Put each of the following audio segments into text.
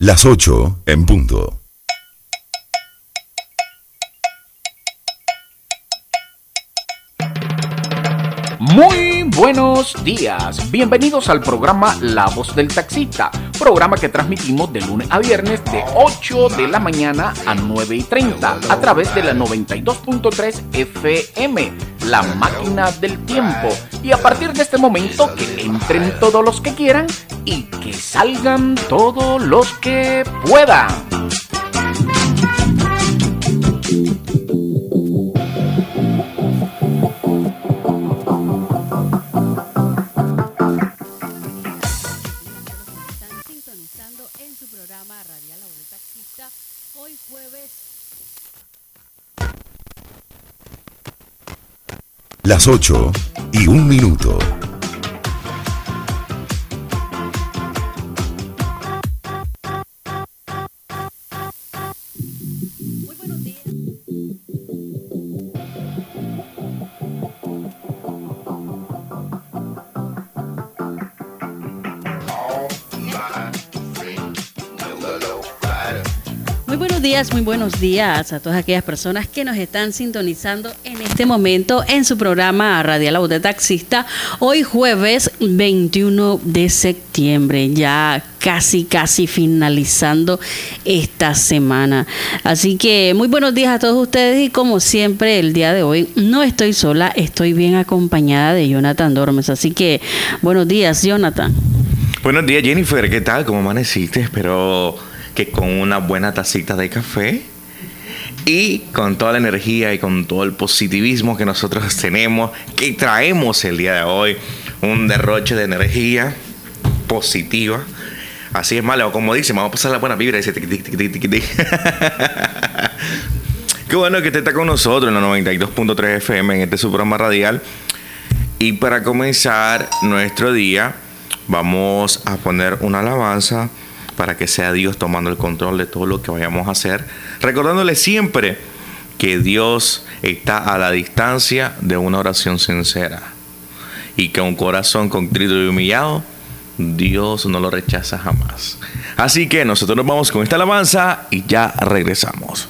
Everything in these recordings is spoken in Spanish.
Las 8 en punto. Muy buenos días, bienvenidos al programa La Voz del Taxista, programa que transmitimos de lunes a viernes de 8 de la mañana a 9:30 a través de la 92.3 FM, la máquina del tiempo. Y a partir de este momento que entren todos los que quieran y que salgan todos los que puedan. En su programa radial La Voz del Taxista, hoy jueves. Las 8 y 1 minuto. Muy buenos días. Muy buenos días a todas aquellas personas que nos están sintonizando en este momento en su programa Radial La Voz del Taxista. Hoy jueves 21 de septiembre, ya casi finalizando esta semana. Así que muy buenos días a todos ustedes y como siempre el día de hoy no estoy sola, estoy bien acompañada de Jonathan Dormes. Así que buenos días, Jonathan. Buenos días, Jennifer, ¿qué tal? ¿Cómo amaneciste? Espero que con una buena tacita de café y con toda la energía y con todo el positivismo que nosotros tenemos, que traemos el día de hoy, un derroche de energía positiva. Así es, malo, como dicen, vamos a pasar la buena vibra. Dice, tic, tic, tic, tic, tic, tic. Qué bueno que usted está con nosotros en la 92.3 FM, en este su programa radial. Y para comenzar nuestro día, vamos a poner una alabanza para que sea Dios tomando el control de todo lo que vayamos a hacer, recordándole siempre que Dios está a la distancia de una oración sincera y que un corazón contrito y humillado, Dios no lo rechaza jamás. Así que nosotros nos vamos con esta alabanza y ya regresamos.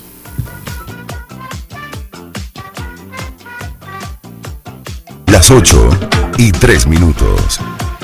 Las 8 y 3 minutos.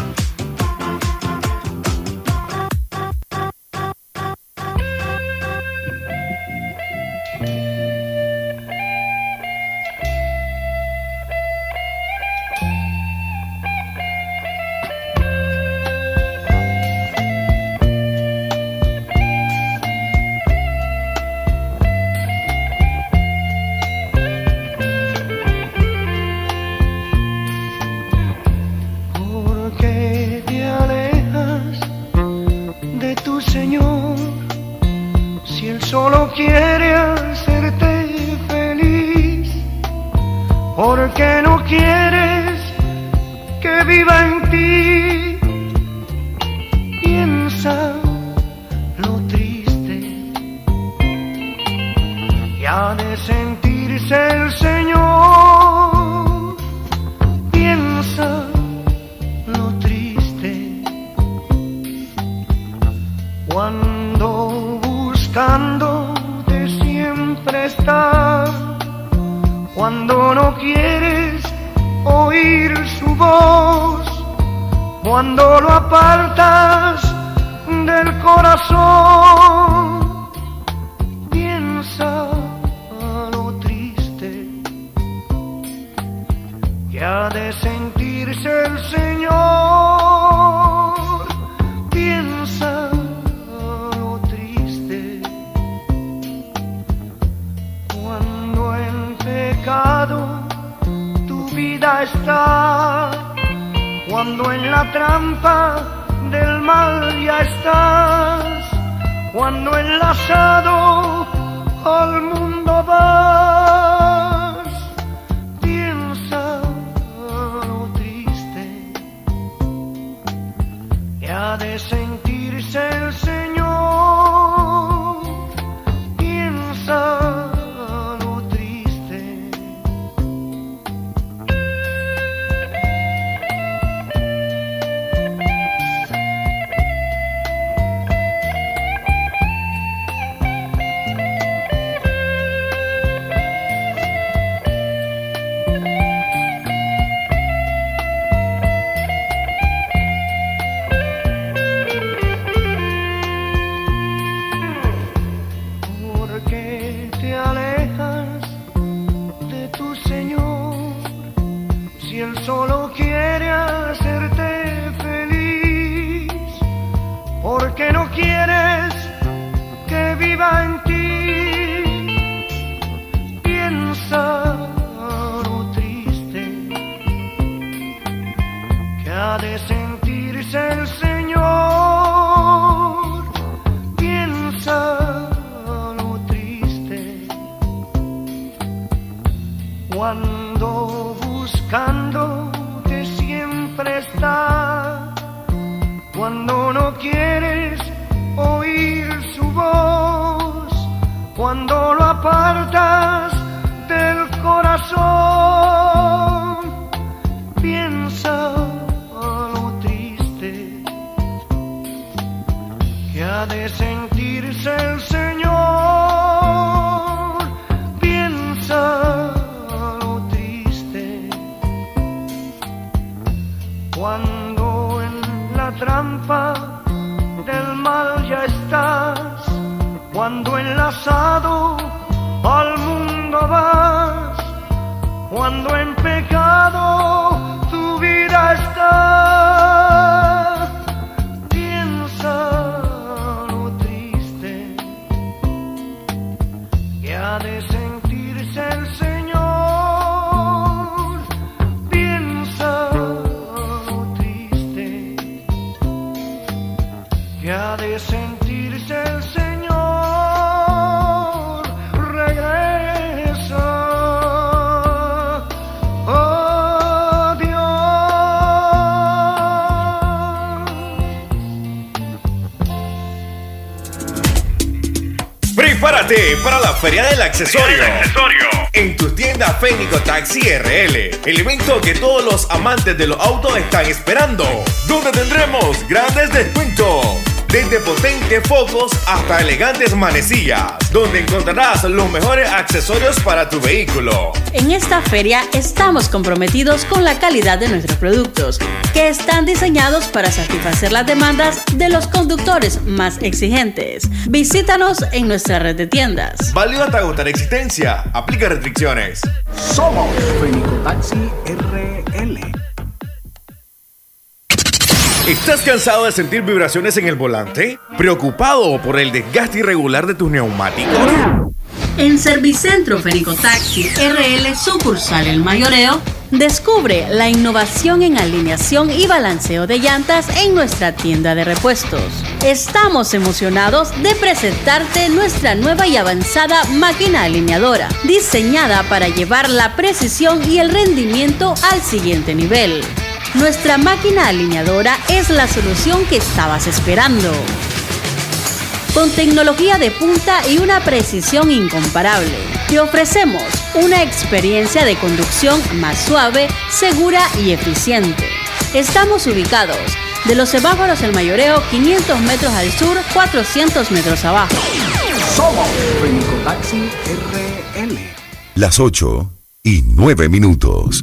Porque no quieres que viva en ti. Piensa lo triste que ha de sentirse el Señor. Piensa lo triste cuando buscándote siempre está. Cuando no quieres oír su voz, cuando lo apartas del corazón, piensa lo triste que ha de sentirse el Señor. Piensa lo triste cuando en pecado tu vida está, cuando en la trampa del mal ya estás, cuando enlazado al mundo vas. Piensa lo triste que ha de sentirse el Señor. Piensa buscándote siempre está. Cuando no quieres oír su voz, cuando lo apartas del corazón, piensa lo triste que ha de sentirse el Señor. Piensa lo triste cuando en la trampa del mal ya estás, cuando enlazado al mundo vas, cuando en pecado tu vida está. Piensa lo triste que ha de sentirse el Señor. Piensa lo triste que ha de sentirse el Señor. Regresa, oh Dios. Prepárate para la Feria del Accesorio. En tu tienda Fénico Taxi RL, el evento que todos los amantes de los autos están esperando, donde tendremos grandes descuentos, desde potentes focos hasta elegantes manecillas, donde encontrarás los mejores accesorios para tu vehículo. En esta feria estamos comprometidos con la calidad de nuestros productos, que están diseñados para satisfacer las demandas de los conductores más exigentes. Visítanos en nuestra red de tiendas. Válido hasta agotar existencia. Aplica restricciones. Somos Fénico Taxi RL. ¿Estás cansado de sentir vibraciones en el volante? ¿Preocupado por el desgaste irregular de tus neumáticos? En Servicentro Fénico Taxi RL sucursal El Mayoreo, descubre la innovación en alineación y balanceo de llantas en nuestra tienda de repuestos. Estamos emocionados de presentarte nuestra nueva y avanzada máquina alineadora, diseñada para llevar la precisión y el rendimiento al siguiente nivel. Nuestra máquina alineadora es la solución que estabas esperando. Con tecnología de punta y una precisión incomparable, te ofrecemos una experiencia de conducción más suave, segura y eficiente. Estamos ubicados de los semáforos El Mayoreo, 500 metros al sur, 400 metros abajo. Somos Fénico Taxi RL. Las 8:09.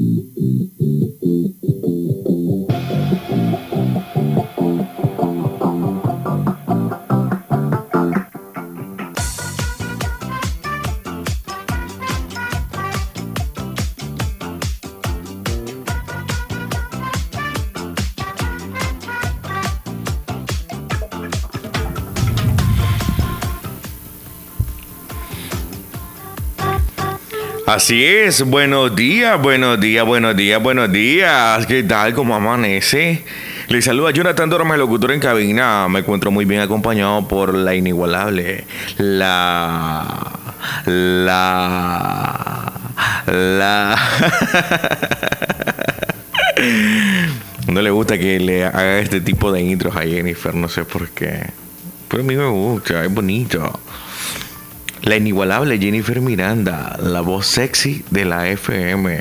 Así es, buenos días. ¿Qué tal? ¿Cómo amanece? Les saluda Jonathan Dorma, el locutor en cabina. Me encuentro muy bien acompañado por la inigualable, No le gusta que le haga este tipo de intros a Jennifer, no sé por qué. Pero a mí me gusta, es bonito. La inigualable Jennifer Miranda, la voz sexy de la FM.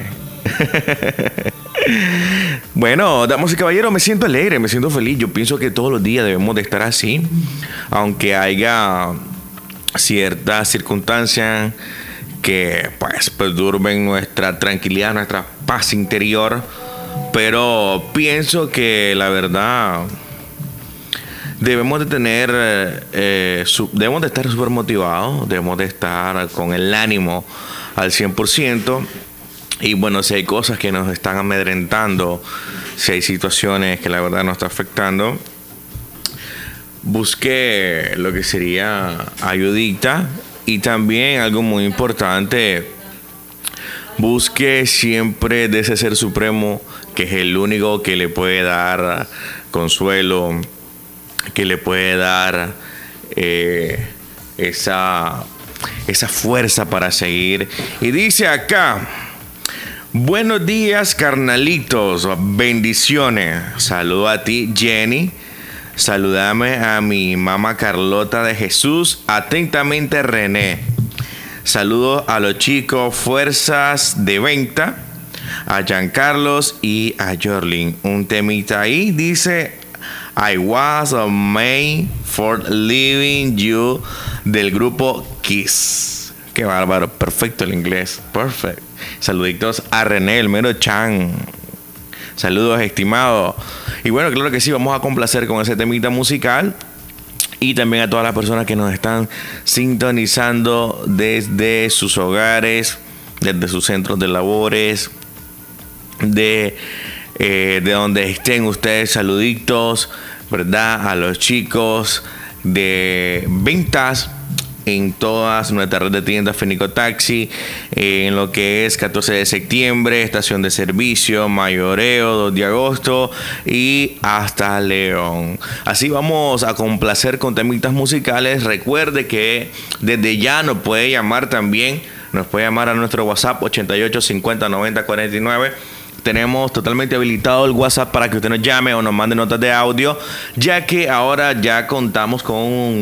Bueno, damas y caballeros, me siento alegre, me siento feliz. Yo pienso que todos los días debemos de estar así, aunque haya ciertas circunstancias que pues perturben nuestra tranquilidad, nuestra paz interior. Pero pienso que la verdad debemos de tener, debemos de estar súper motivados, debemos de estar con el ánimo al 100%. Y bueno, si hay cosas que nos están amedrentando, si hay situaciones que la verdad nos está afectando, busque lo que sería ayudita. Y también algo muy importante, busque siempre de ese ser supremo que es el único que le puede dar consuelo, que le puede dar esa fuerza para seguir. Y dice acá: Buenos días, carnalitos. Bendiciones. Saludo a ti, Jenny. Saludame a mi mamá Carlota de Jesús. Atentamente, René. Saludos a los chicos Fuerzas de Venta, a Giancarlos y a Jorlin. Un temita ahí dice I was made for living you del grupo Kiss. Qué bárbaro, perfecto el inglés, perfect. Saluditos a René, el mero Chan. Saludos, estimado. Y bueno, claro que sí, vamos a complacer con ese temita musical. Y también a todas las personas que nos están sintonizando desde sus hogares, desde sus centros de labores, de donde estén ustedes. Saluditos, ¿verdad? A los chicos de ventas en todas nuestras redes de tiendas Fenico Taxi, en lo que es 14 de septiembre, estación de servicio, Mayoreo, 2 de agosto y hasta León. Así vamos a complacer con temitas musicales. Recuerde que desde ya nos puede llamar también, nos puede llamar a nuestro WhatsApp 88 50 90 49. Tenemos totalmente habilitado el WhatsApp para que usted nos llame o nos mande notas de audio, ya que ahora ya contamos con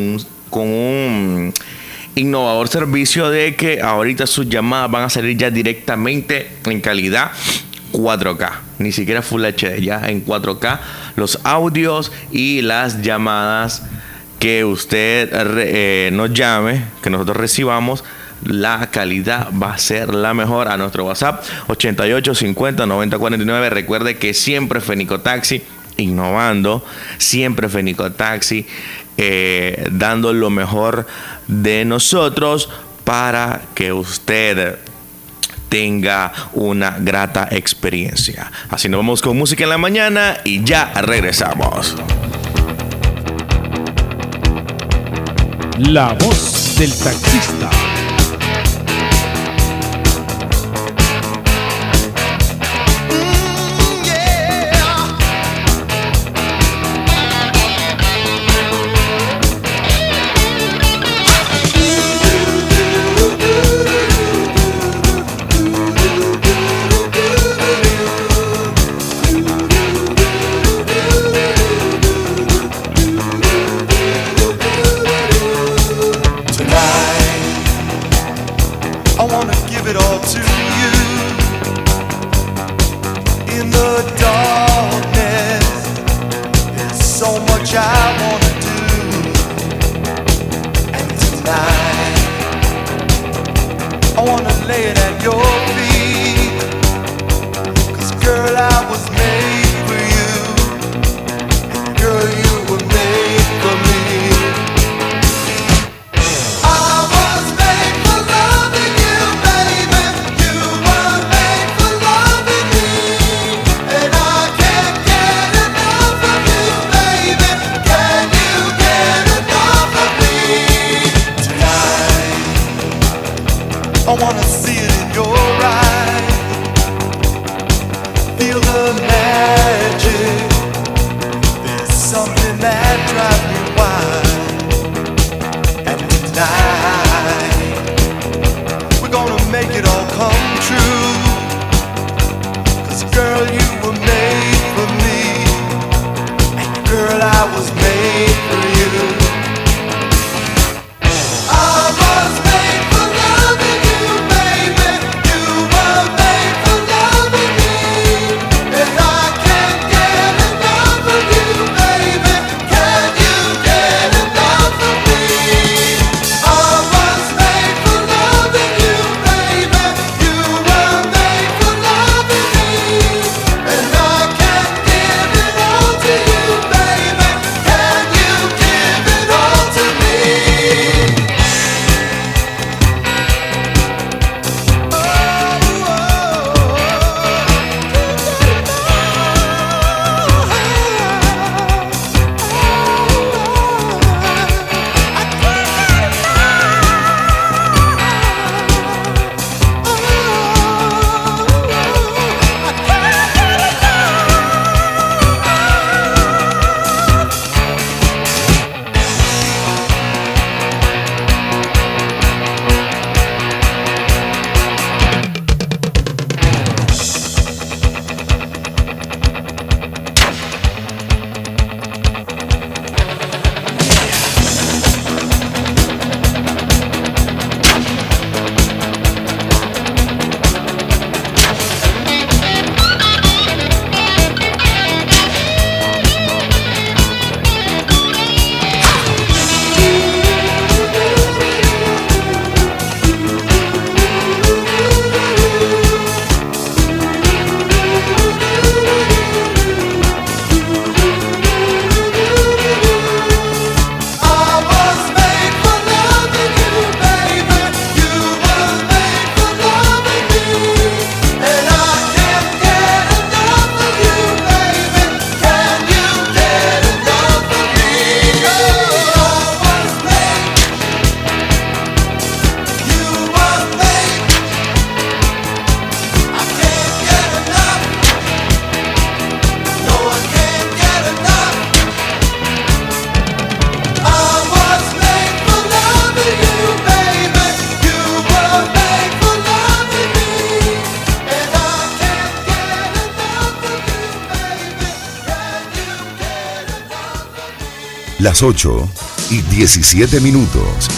un innovador servicio de que ahorita sus llamadas van a salir ya directamente en calidad 4K, ni siquiera Full HD, ya en 4K los audios y las llamadas que usted nos llame, que nosotros recibamos. La calidad va a ser la mejor a nuestro WhatsApp 88 50 90 49. Recuerde que siempre Fenico Taxi innovando, siempre Fenico Taxi dando lo mejor de nosotros para que usted tenga una grata experiencia. Así nos vamos con música en la mañana y ya regresamos. La voz del taxista. I wanna see it in your Las 8:17.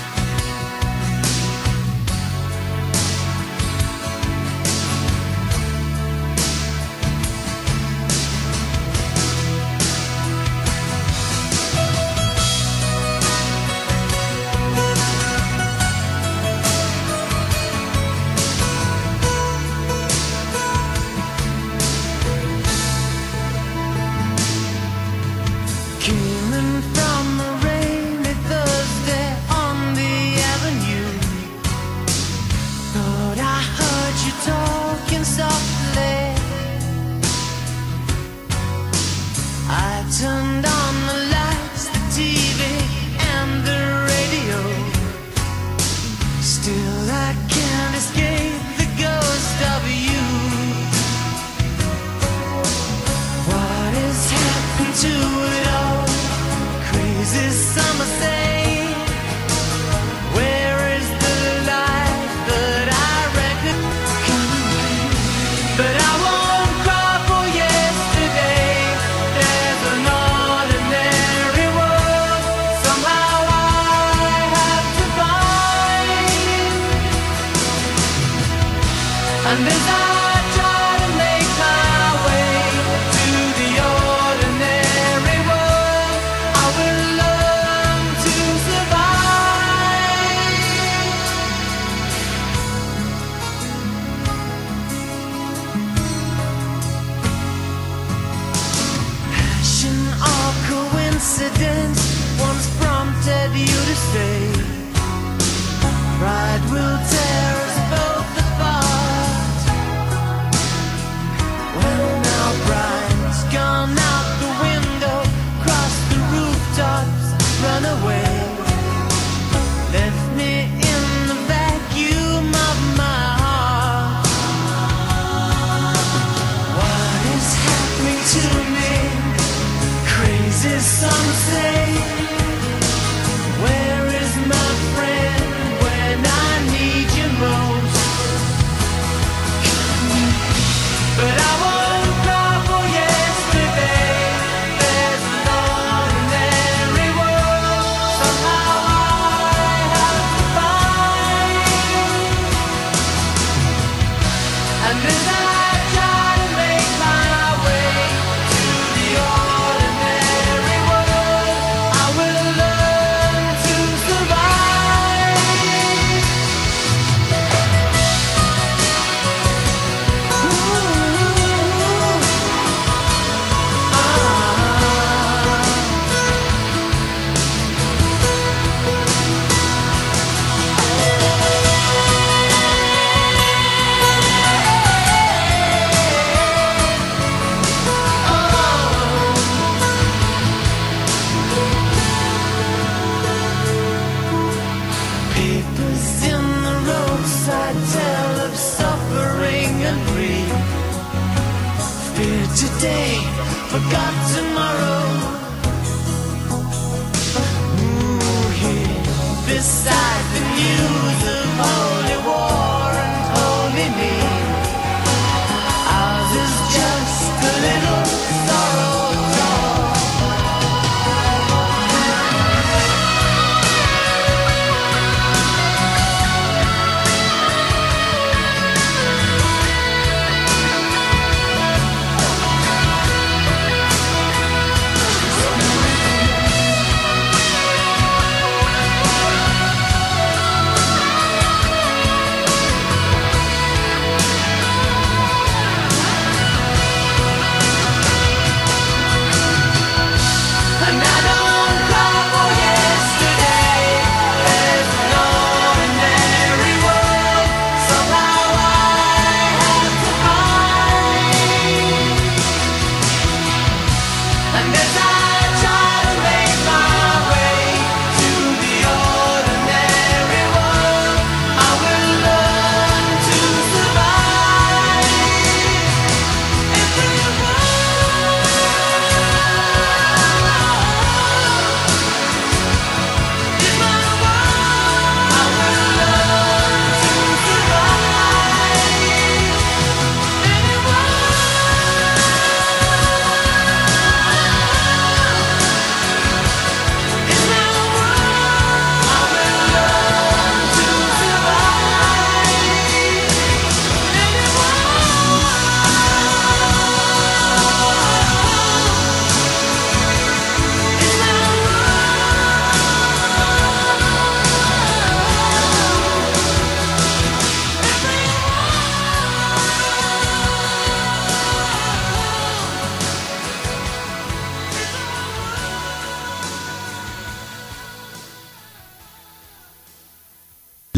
Came in from a rainy Thursday on the avenue. Thought I heard you talking softly. I turned on the lights, the TV, and the radio. Still I can't escape the ghost of you. What has happened to it all? Crazy summer say, where is the life that I reckon? But I won't cry for yesterday. There's an ordinary world somehow I have to find. And as I try to make my way to the ordinary world, I will learn to survive. Passion or coincidence once prompted you to say, pride will tear us both apart. Well, now pride's gone out the window, crossed the rooftops, run away, left me in the vacuum of my heart. What is happening to me? Crazy some say. Where is my friend when I need you most? But I won't cry for yesterday. There's an ordinary world somehow I have to find. And as I try to make my way to the ordinary world, I will learn to survive. Papers in the roadside tell of suffering and grief. Fear today, forgot tomorrow. Ooh, here beside the news of holy war and holy need. Ours is just a little sorrow talk.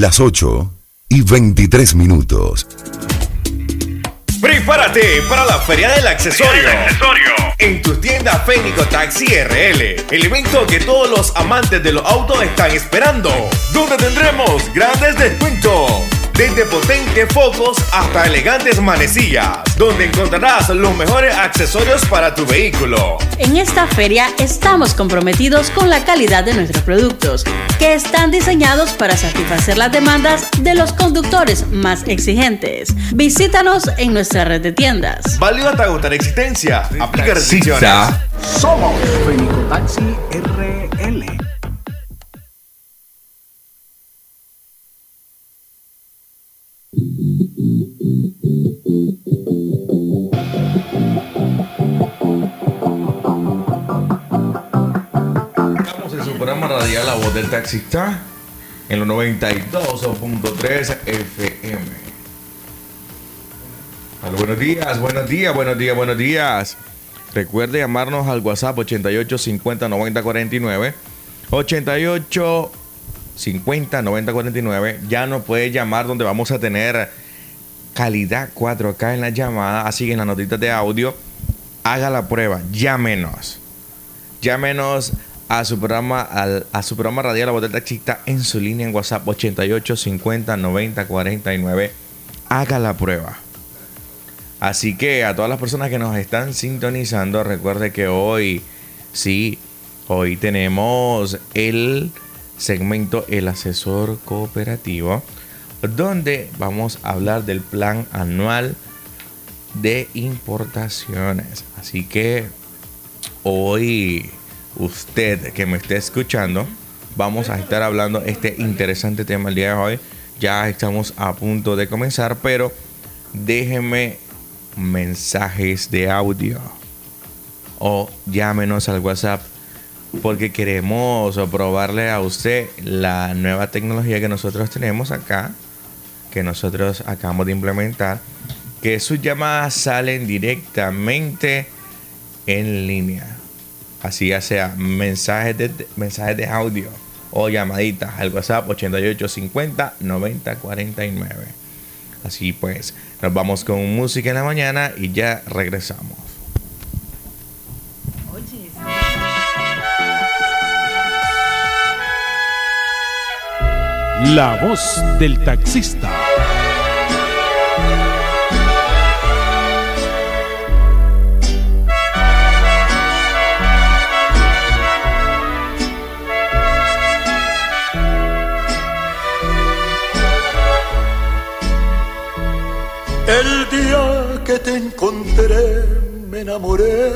Las 8:23. Prepárate para la Feria del Accesorio. En tu tienda Fénico Taxi RL. El evento que todos los amantes de los autos están esperando. Donde tendremos grandes descuentos. Desde potentes focos hasta elegantes manecillas. Donde encontrarás los mejores accesorios para tu vehículo. En esta feria estamos comprometidos con la calidad de nuestros productos, que están diseñados para satisfacer las demandas de los conductores más exigentes. Visítanos en nuestra red de tiendas. Válido hasta agotar existencia. Aplica restricciones. Somos Fénico Taxi RL. Estamos en su programa radial La Voz del Taxista en los 92.3 FM. Buenos días. Recuerde llamarnos al WhatsApp 88 50 90 49. 88 50 90 49. Ya nos puede llamar, donde vamos a tener calidad 4K en la llamada. Así que en las notitas de audio, haga la prueba. Llámenos a su programa radial La Voz del Taxista en su línea en WhatsApp 88 50 90 49. Haga la prueba. Así que a todas las personas que nos están sintonizando, recuerde que hoy tenemos el segmento El Asesor Cooperativo, donde vamos a hablar del plan anual de importaciones. Así que hoy, usted que me esté escuchando, vamos a estar hablando este interesante tema el día de hoy. Ya estamos a punto de comenzar, pero déjeme mensajes de audio o llámenos al WhatsApp, porque queremos probarle a usted la nueva tecnología que nosotros tenemos acá, que nosotros acabamos de implementar, que sus llamadas salen directamente en línea. Así ya sea mensajes de audio o llamaditas al WhatsApp 88 50 90 49. Así pues, nos vamos con música en la mañana y ya regresamos. La Voz del Taxista. El día que te encontré me enamoré.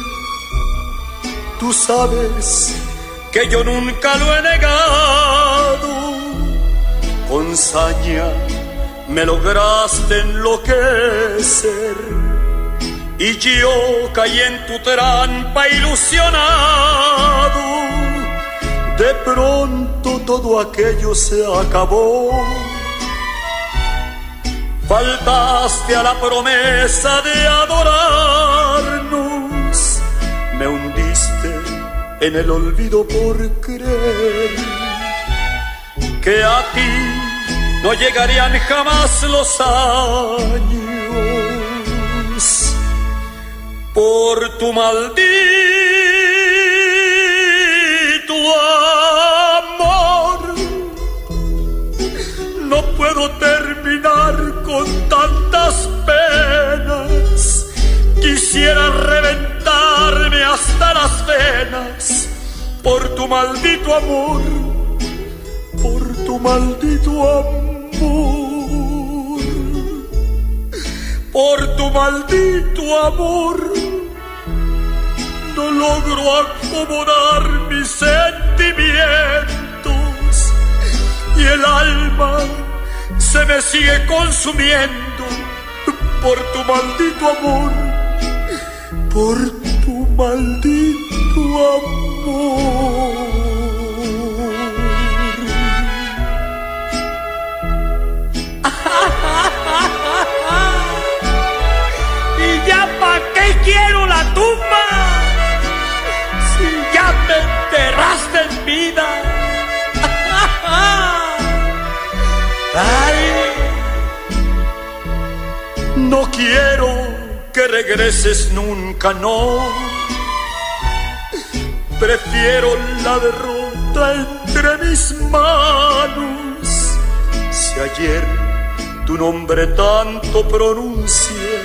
Tú sabes que yo nunca lo he negado. Con saña me lograste enloquecer y yo caí en tu trampa ilusionado. De pronto todo aquello se acabó. Faltaste a la promesa de adorarnos. Me hundiste en el olvido por creer que a ti no llegarían jamás los años. Por tu maldito amor no puedo terminar con tantas penas. Quisiera reventarme hasta las venas por tu maldito amor, por tu maldito amor, por tu maldito amor. No logro acomodar mis sentimientos y el alma se me sigue consumiendo por tu maldito amor, por tu maldito amor. ¿Y ya pa' qué quiero la tumba? Si ya me enterraste en vida. Ay, no quiero que regreses nunca, no. Prefiero la derrota entre mis manos. Si ayer tu nombre tanto pronuncié,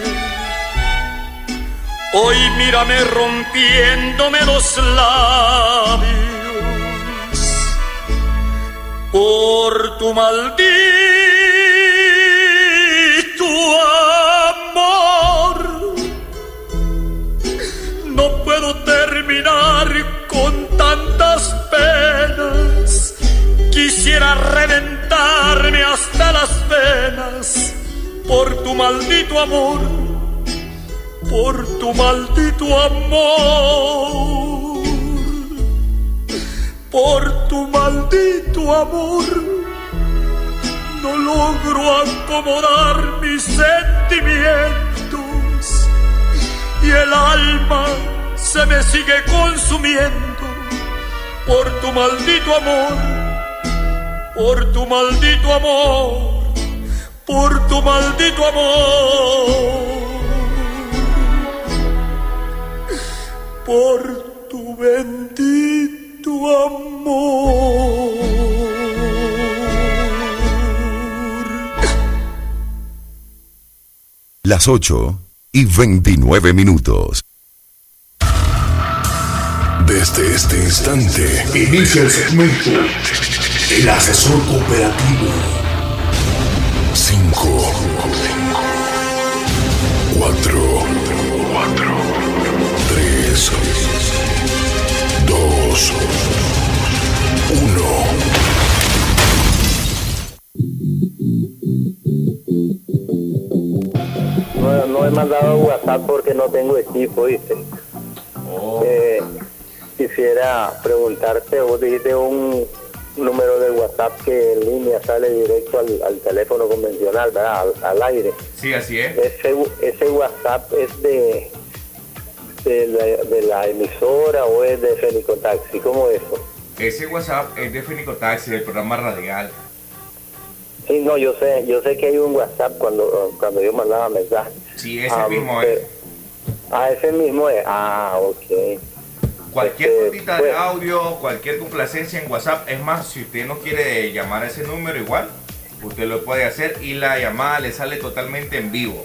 hoy mírame rompiéndome los labios por tu maldito amor. No puedo terminar con tantas penas. Quisiera reventarme hasta las venas por tu maldito amor, por tu maldito amor, por tu maldito amor. No logro acomodar mis sentimientos y el alma se me sigue consumiendo por tu maldito amor, por tu maldito amor, por tu maldito amor, por tu bendito amor. Las 8:29. Desde este instante inicia el segmento El Asesor Cooperativo. 5, 4, 3, 2, 1. No he mandado WhatsApp porque no tengo equipo, ¿viste? Quisiera preguntarte, vos dijiste un número de WhatsApp que en línea sale directo al teléfono convencional, ¿verdad? Al aire. Sí, así es. ¿Ese WhatsApp es de la emisora o es de Fenicotaxi? ¿Cómo es eso? Ese WhatsApp es de Fenicotaxi, del programa radial. Sí, no, yo sé que hay un WhatsApp cuando yo mandaba mensajes. Sí, ese mismo es. Ese mismo es. Ok. Cualquier notita de audio, cualquier complacencia en WhatsApp. Es más, si usted no quiere llamar a ese número igual, usted lo puede hacer y la llamada le sale totalmente en vivo.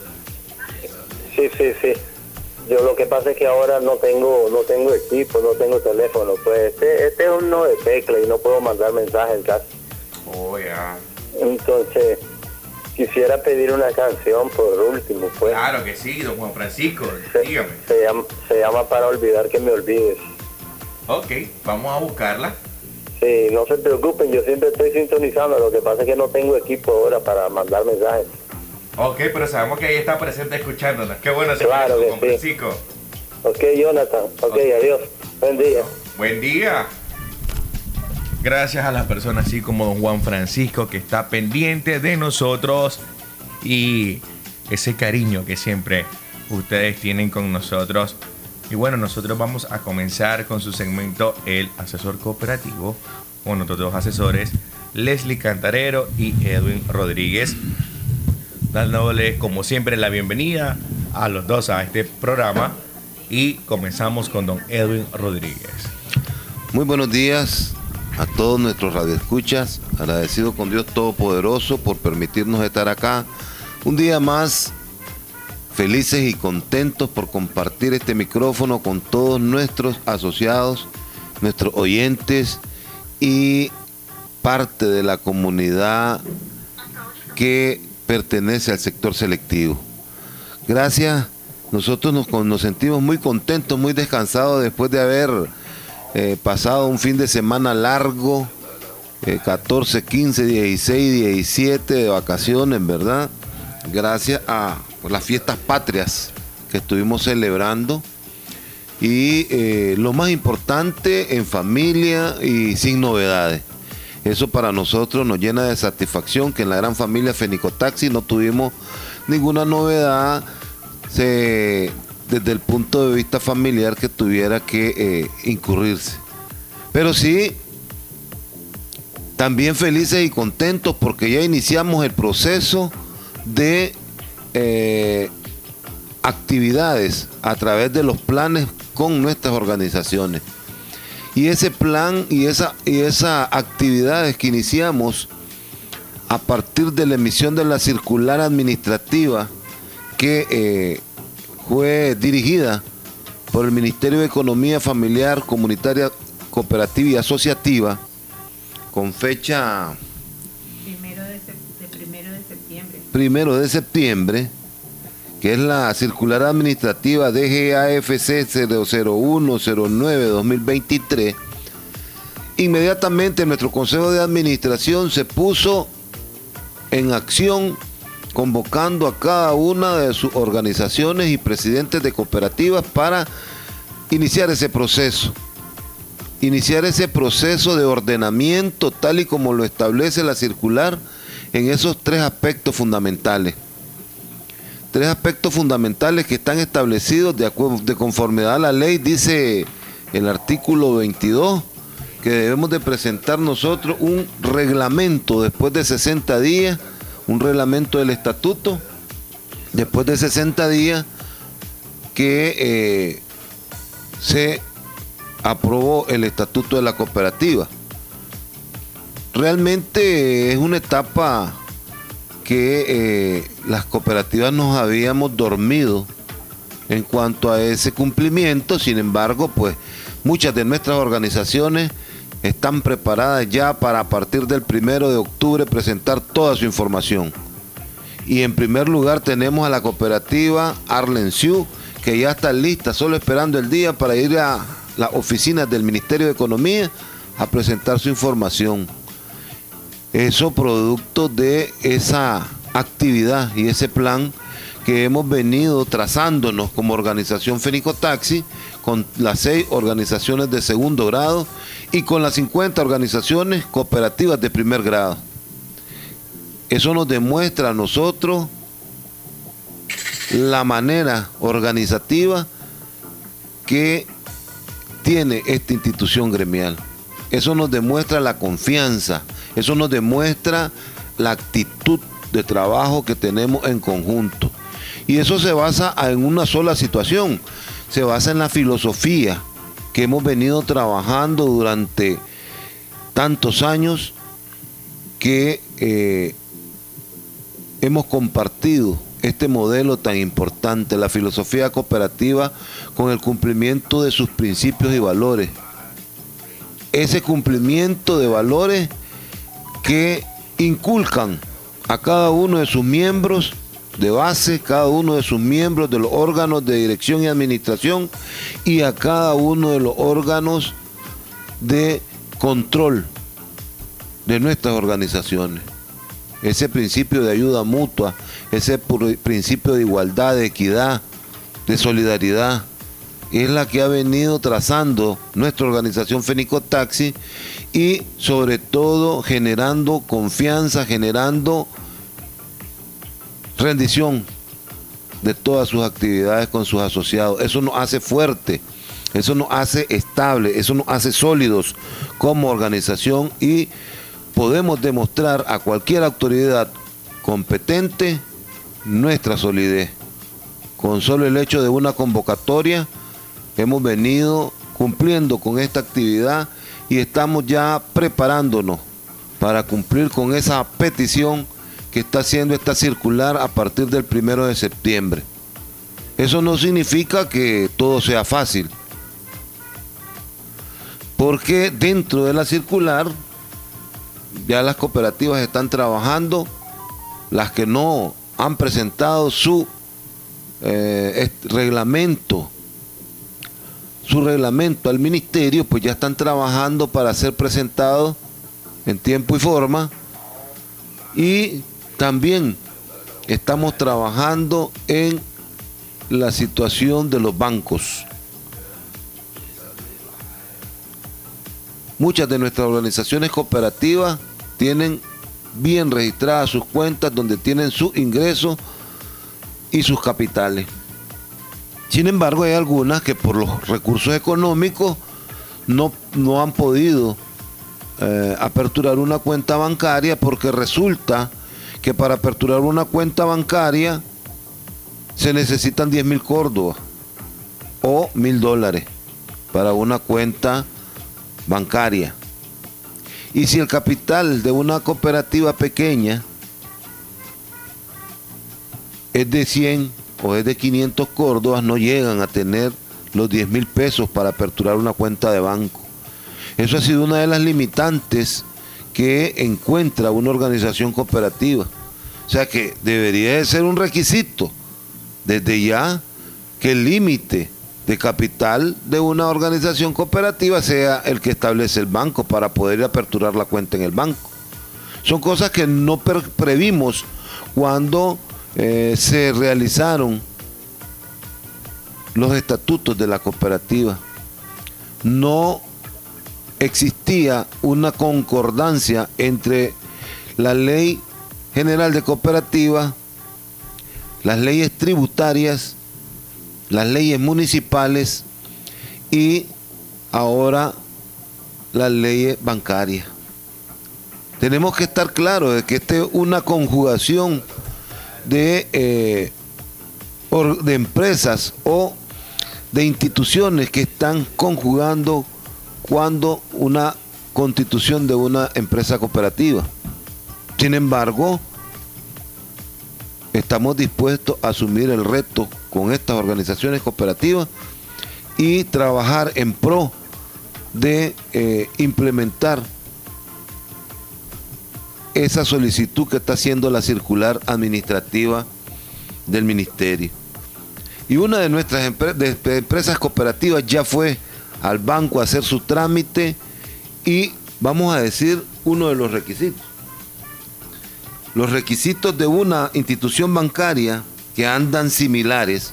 Sí. Yo lo que pasa es que ahora no tengo equipo, no tengo teléfono. Pues este es uno de tecla y no puedo mandar mensajes casi. Oh, ya. Entonces, quisiera pedir una canción por último, pues. Claro que sí, don Juan Francisco, dígame. Se llama Para Olvidar que me olvides. Ok, vamos a buscarla. Sí, no se preocupen, yo siempre estoy sintonizando, lo que pasa es que no tengo equipo ahora para mandar mensajes. Ok, pero sabemos que ahí está presente escuchándonos. Qué bueno, claro que Juan Francisco. Ok, Jonathan, ok, adiós. Buen día. Buen día. Gracias a las personas así como don Juan Francisco, que está pendiente de nosotros y ese cariño que siempre ustedes tienen con nosotros. Y bueno, nosotros vamos a comenzar con su segmento El Asesor Cooperativo con nuestros dos asesores, Leslie Cantarero y Edwin Rodríguez, dándole como siempre la bienvenida a los dos a este programa. Y comenzamos con don Edwin Rodríguez. Muy buenos días a todos nuestros radioescuchas, agradecido con Dios Todopoderoso por permitirnos estar acá un día más, felices y contentos por compartir este micrófono con todos nuestros asociados, nuestros oyentes y parte de la comunidad que pertenece al sector selectivo. Gracias, nosotros nos sentimos muy contentos, muy descansados después de haber pasado un fin de semana largo, 14, 15, 16, 17 de vacaciones, ¿verdad? Gracias a las fiestas patrias que estuvimos celebrando y lo más importante, en familia y sin novedades. Eso para nosotros nos llena de satisfacción, que en la gran familia Fenicotaxi no tuvimos ninguna novedad desde el punto de vista familiar que tuviera que incurrirse. Pero sí También felices y contentos porque ya iniciamos el proceso de actividades a través de los planes con nuestras organizaciones. Y ese plan y esas actividades que iniciamos a partir de la emisión de la circular administrativa que fue dirigida por el Ministerio de Economía Familiar, Comunitaria, Cooperativa y Asociativa, con fecha 1 de septiembre, que es la circular administrativa DGAFC 00109-2023, inmediatamente nuestro Consejo de Administración se puso en acción convocando a cada una de sus organizaciones y presidentes de cooperativas para iniciar ese proceso de ordenamiento tal y como lo establece la circular en esos tres aspectos fundamentales. Tres aspectos fundamentales que están establecidos de conformidad a la ley. Dice el artículo 22 que debemos de presentar nosotros un reglamento después de 60 días, un reglamento del estatuto, después de 60 días que se aprobó el estatuto de la cooperativa. Realmente es una etapa que las cooperativas nos habíamos dormido en cuanto a ese cumplimiento. Sin embargo, pues muchas de nuestras organizaciones están preparadas ya para a partir del 1 de octubre presentar toda su información. Y en primer lugar tenemos a la cooperativa Arlensiu, que ya está lista, solo esperando el día para ir a las oficinas del Ministerio de Economía a presentar su información. Eso producto de esa actividad y ese plan que hemos venido trazándonos como organización Fenicotaxi, con las 6 organizaciones de segundo grado y con las 50 organizaciones cooperativas de primer grado. Eso nos demuestra a nosotros la manera organizativa que tiene esta institución gremial. Eso nos demuestra la confianza, eso nos demuestra la actitud de trabajo que tenemos en conjunto. Y eso se basa en una sola situación, se basa en la filosofía que hemos venido trabajando durante tantos años, que hemos compartido este modelo tan importante, la filosofía cooperativa, con el cumplimiento de sus principios y valores. Ese cumplimiento de valores que inculcan a cada uno de sus miembros de base, cada uno de sus miembros de los órganos de dirección y administración y a cada uno de los órganos de control de nuestras organizaciones. Ese principio de ayuda mutua, ese principio de igualdad, de equidad, de solidaridad, es la que ha venido trazando nuestra organización Fenicotaxi y sobre todo generando confianza, generando rendición de todas sus actividades con sus asociados. Eso nos hace fuerte, eso nos hace estable, eso nos hace sólidos como organización y podemos demostrar a cualquier autoridad competente nuestra solidez. Con solo el hecho de una convocatoria hemos venido cumpliendo con esta actividad y estamos ya preparándonos para cumplir con esa petición que está haciendo esta circular a partir del 1 de septiembre. Eso no significa que todo sea fácil, porque dentro de la circular ya las cooperativas están trabajando, las que no han presentado su reglamento al ministerio, pues ya están trabajando para ser presentados en tiempo y forma. Y también estamos trabajando en la situación de los bancos. Muchas de nuestras organizaciones cooperativas tienen bien registradas sus cuentas donde tienen sus ingresos y sus capitales. Sin embargo, hay algunas que por los recursos económicos no han podido aperturar una cuenta bancaria, porque resulta que para aperturar una cuenta bancaria se necesitan 10.000 córdobas o $1.000 para una cuenta bancaria. Y si el capital de una cooperativa pequeña es de 100 o es de 500 córdobas, no llegan a tener los 10.000 pesos para aperturar una cuenta de banco. Eso ha sido una de las limitantes que encuentra una organización cooperativa. O sea que debería de ser un requisito desde ya que el límite de capital de una organización cooperativa sea el que establece el banco para poder aperturar la cuenta en el banco. Son cosas que no previmos cuando se realizaron los estatutos de la cooperativa. No existía una concordancia entre la Ley General de Cooperativas, las leyes tributarias, las leyes municipales y ahora las leyes bancarias. Tenemos que estar claros de que esta es una conjugación de empresas o de instituciones que están conjugando cuando una constitución de una empresa cooperativa. Sin embargo, estamos dispuestos a asumir el reto con estas organizaciones cooperativas y trabajar en pro de implementar esa solicitud que está haciendo la circular administrativa del ministerio. Y una de nuestras empresas cooperativas ya fue al banco a hacer su trámite y vamos a decir uno de los requisitos. Los requisitos de una institución bancaria que andan similares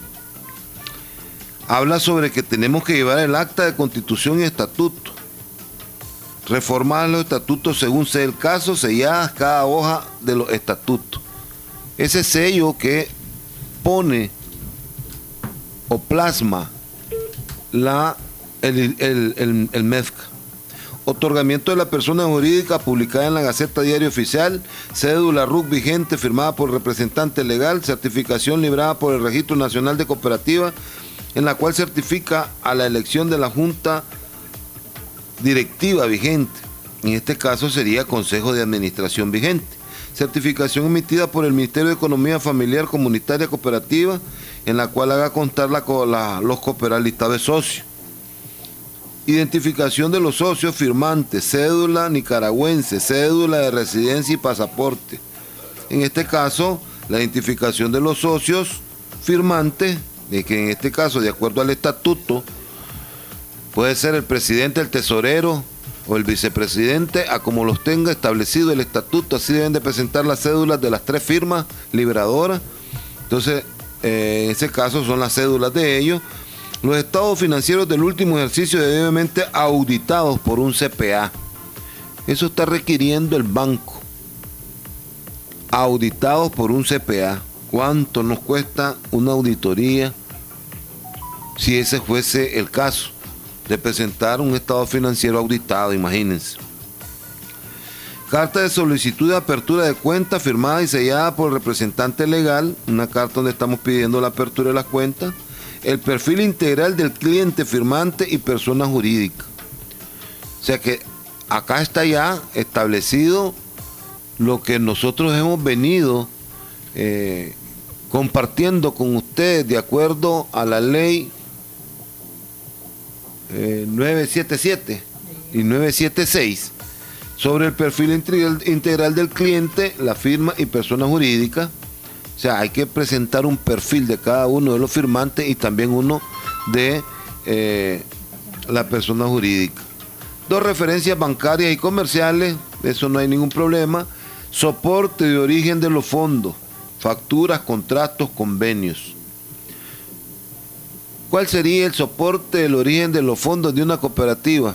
habla sobre que tenemos que llevar el acta de constitución y estatuto, reformar los estatutos según sea el caso, selladas cada hoja de los estatutos. Ese sello que pone o plasma el MEFCA. Otorgamiento de la persona jurídica publicada en la Gaceta Diario Oficial, cédula RUC vigente firmada por el representante legal, certificación librada por el Registro Nacional de Cooperativas, en la cual certifica a la elección de la Junta Directiva vigente. En este caso sería Consejo de Administración vigente. Certificación emitida por el Ministerio de Economía Familiar, Comunitaria, Cooperativa, en la cual haga constar los cooperalistas de socios. Identificación de los socios firmantes, cédula nicaragüense, cédula de residencia y pasaporte. En este caso, la identificación de los socios firmantes, de que en este caso, de acuerdo al estatuto, puede ser el presidente, el tesorero o el vicepresidente, a como los tenga establecido el estatuto. Así deben de presentar las cédulas de las 3 firmas libradoras. Entonces, en ese caso son las cédulas de ellos. Los estados financieros del último ejercicio debidamente auditados por un CPA. Eso está requiriendo el banco. Auditados por un CPA. ¿Cuánto nos cuesta una auditoría si ese fuese el caso de presentar un estado financiero auditado? Imagínense. Carta de solicitud de apertura de cuenta firmada y sellada por el representante legal. Una carta donde estamos pidiendo la apertura de las cuentas. El perfil integral del cliente firmante y persona jurídica. O sea que acá está ya establecido lo que nosotros hemos venido compartiendo con ustedes de acuerdo a la ley 977 y 976 sobre el perfil integral del cliente, la firma y persona jurídica. O sea, hay que presentar un perfil de cada uno de los firmantes y también uno de la persona jurídica. 2 referencias bancarias y comerciales, eso no hay ningún problema. Soporte de origen de los fondos, facturas, contratos, convenios. ¿Cuál sería el soporte del origen de los fondos de una cooperativa?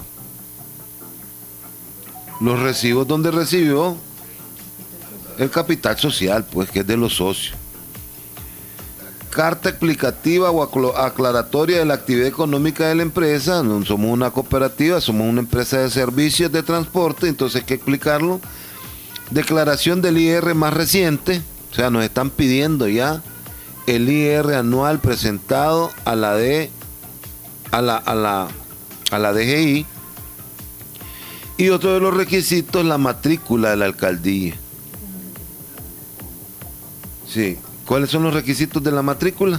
Los recibos donde recibió el capital social, pues, que es de los socios. carta explicativa o aclaratoria de la actividad económica de la empresa. No somos una cooperativa, somos una empresa de servicios de transporte, entonces hay que explicarlo. Declaración del IR más reciente, o sea, nos están pidiendo ya el IR anual presentado a la DGI. Y otro de los requisitos, la matrícula de la alcaldía. Sí. ¿Cuáles son los requisitos de la matrícula?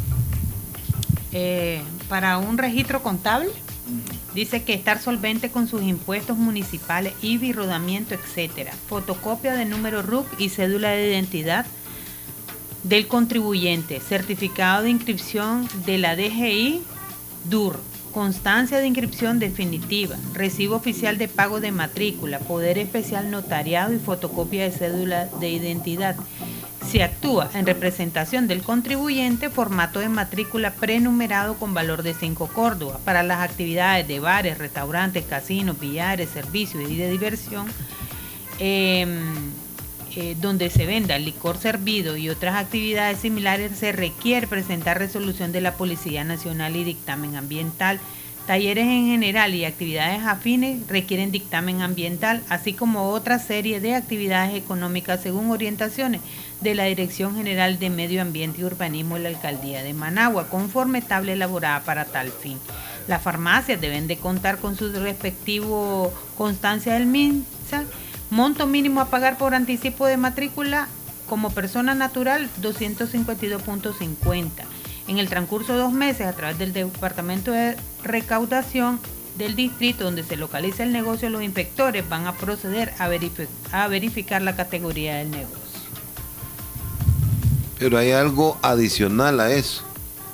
Para un registro contable, dice que estar solvente con sus impuestos municipales, IBI, rodamiento, etcétera. Fotocopia de número RUC y cédula de identidad del contribuyente. Certificado de inscripción de la DGI, DUR. Constancia de inscripción definitiva. Recibo oficial de pago de matrícula. Poder especial notariado y fotocopia de cédula de identidad. Se actúa en representación del contribuyente, formato de matrícula prenumerado con valor de 5 córdobas para las actividades de bares, restaurantes, casinos, billares, servicios y de diversión, donde se venda licor servido y otras actividades similares. Se requiere presentar resolución de la Policía Nacional y dictamen ambiental. Talleres en general y actividades afines requieren dictamen ambiental, así como otra serie de actividades económicas según orientaciones de la Dirección General de Medio Ambiente y Urbanismo de la Alcaldía de Managua, conforme tabla elaborada para tal fin. Las farmacias deben de contar con su respectivo constancia del MINSA. Monto mínimo a pagar por anticipo de matrícula como persona natural, 252.50. En el transcurso de 2 meses, a través del Departamento de Recaudación del distrito donde se localiza el negocio, los inspectores van a proceder a verificar la categoría del negocio. Pero hay algo adicional a eso.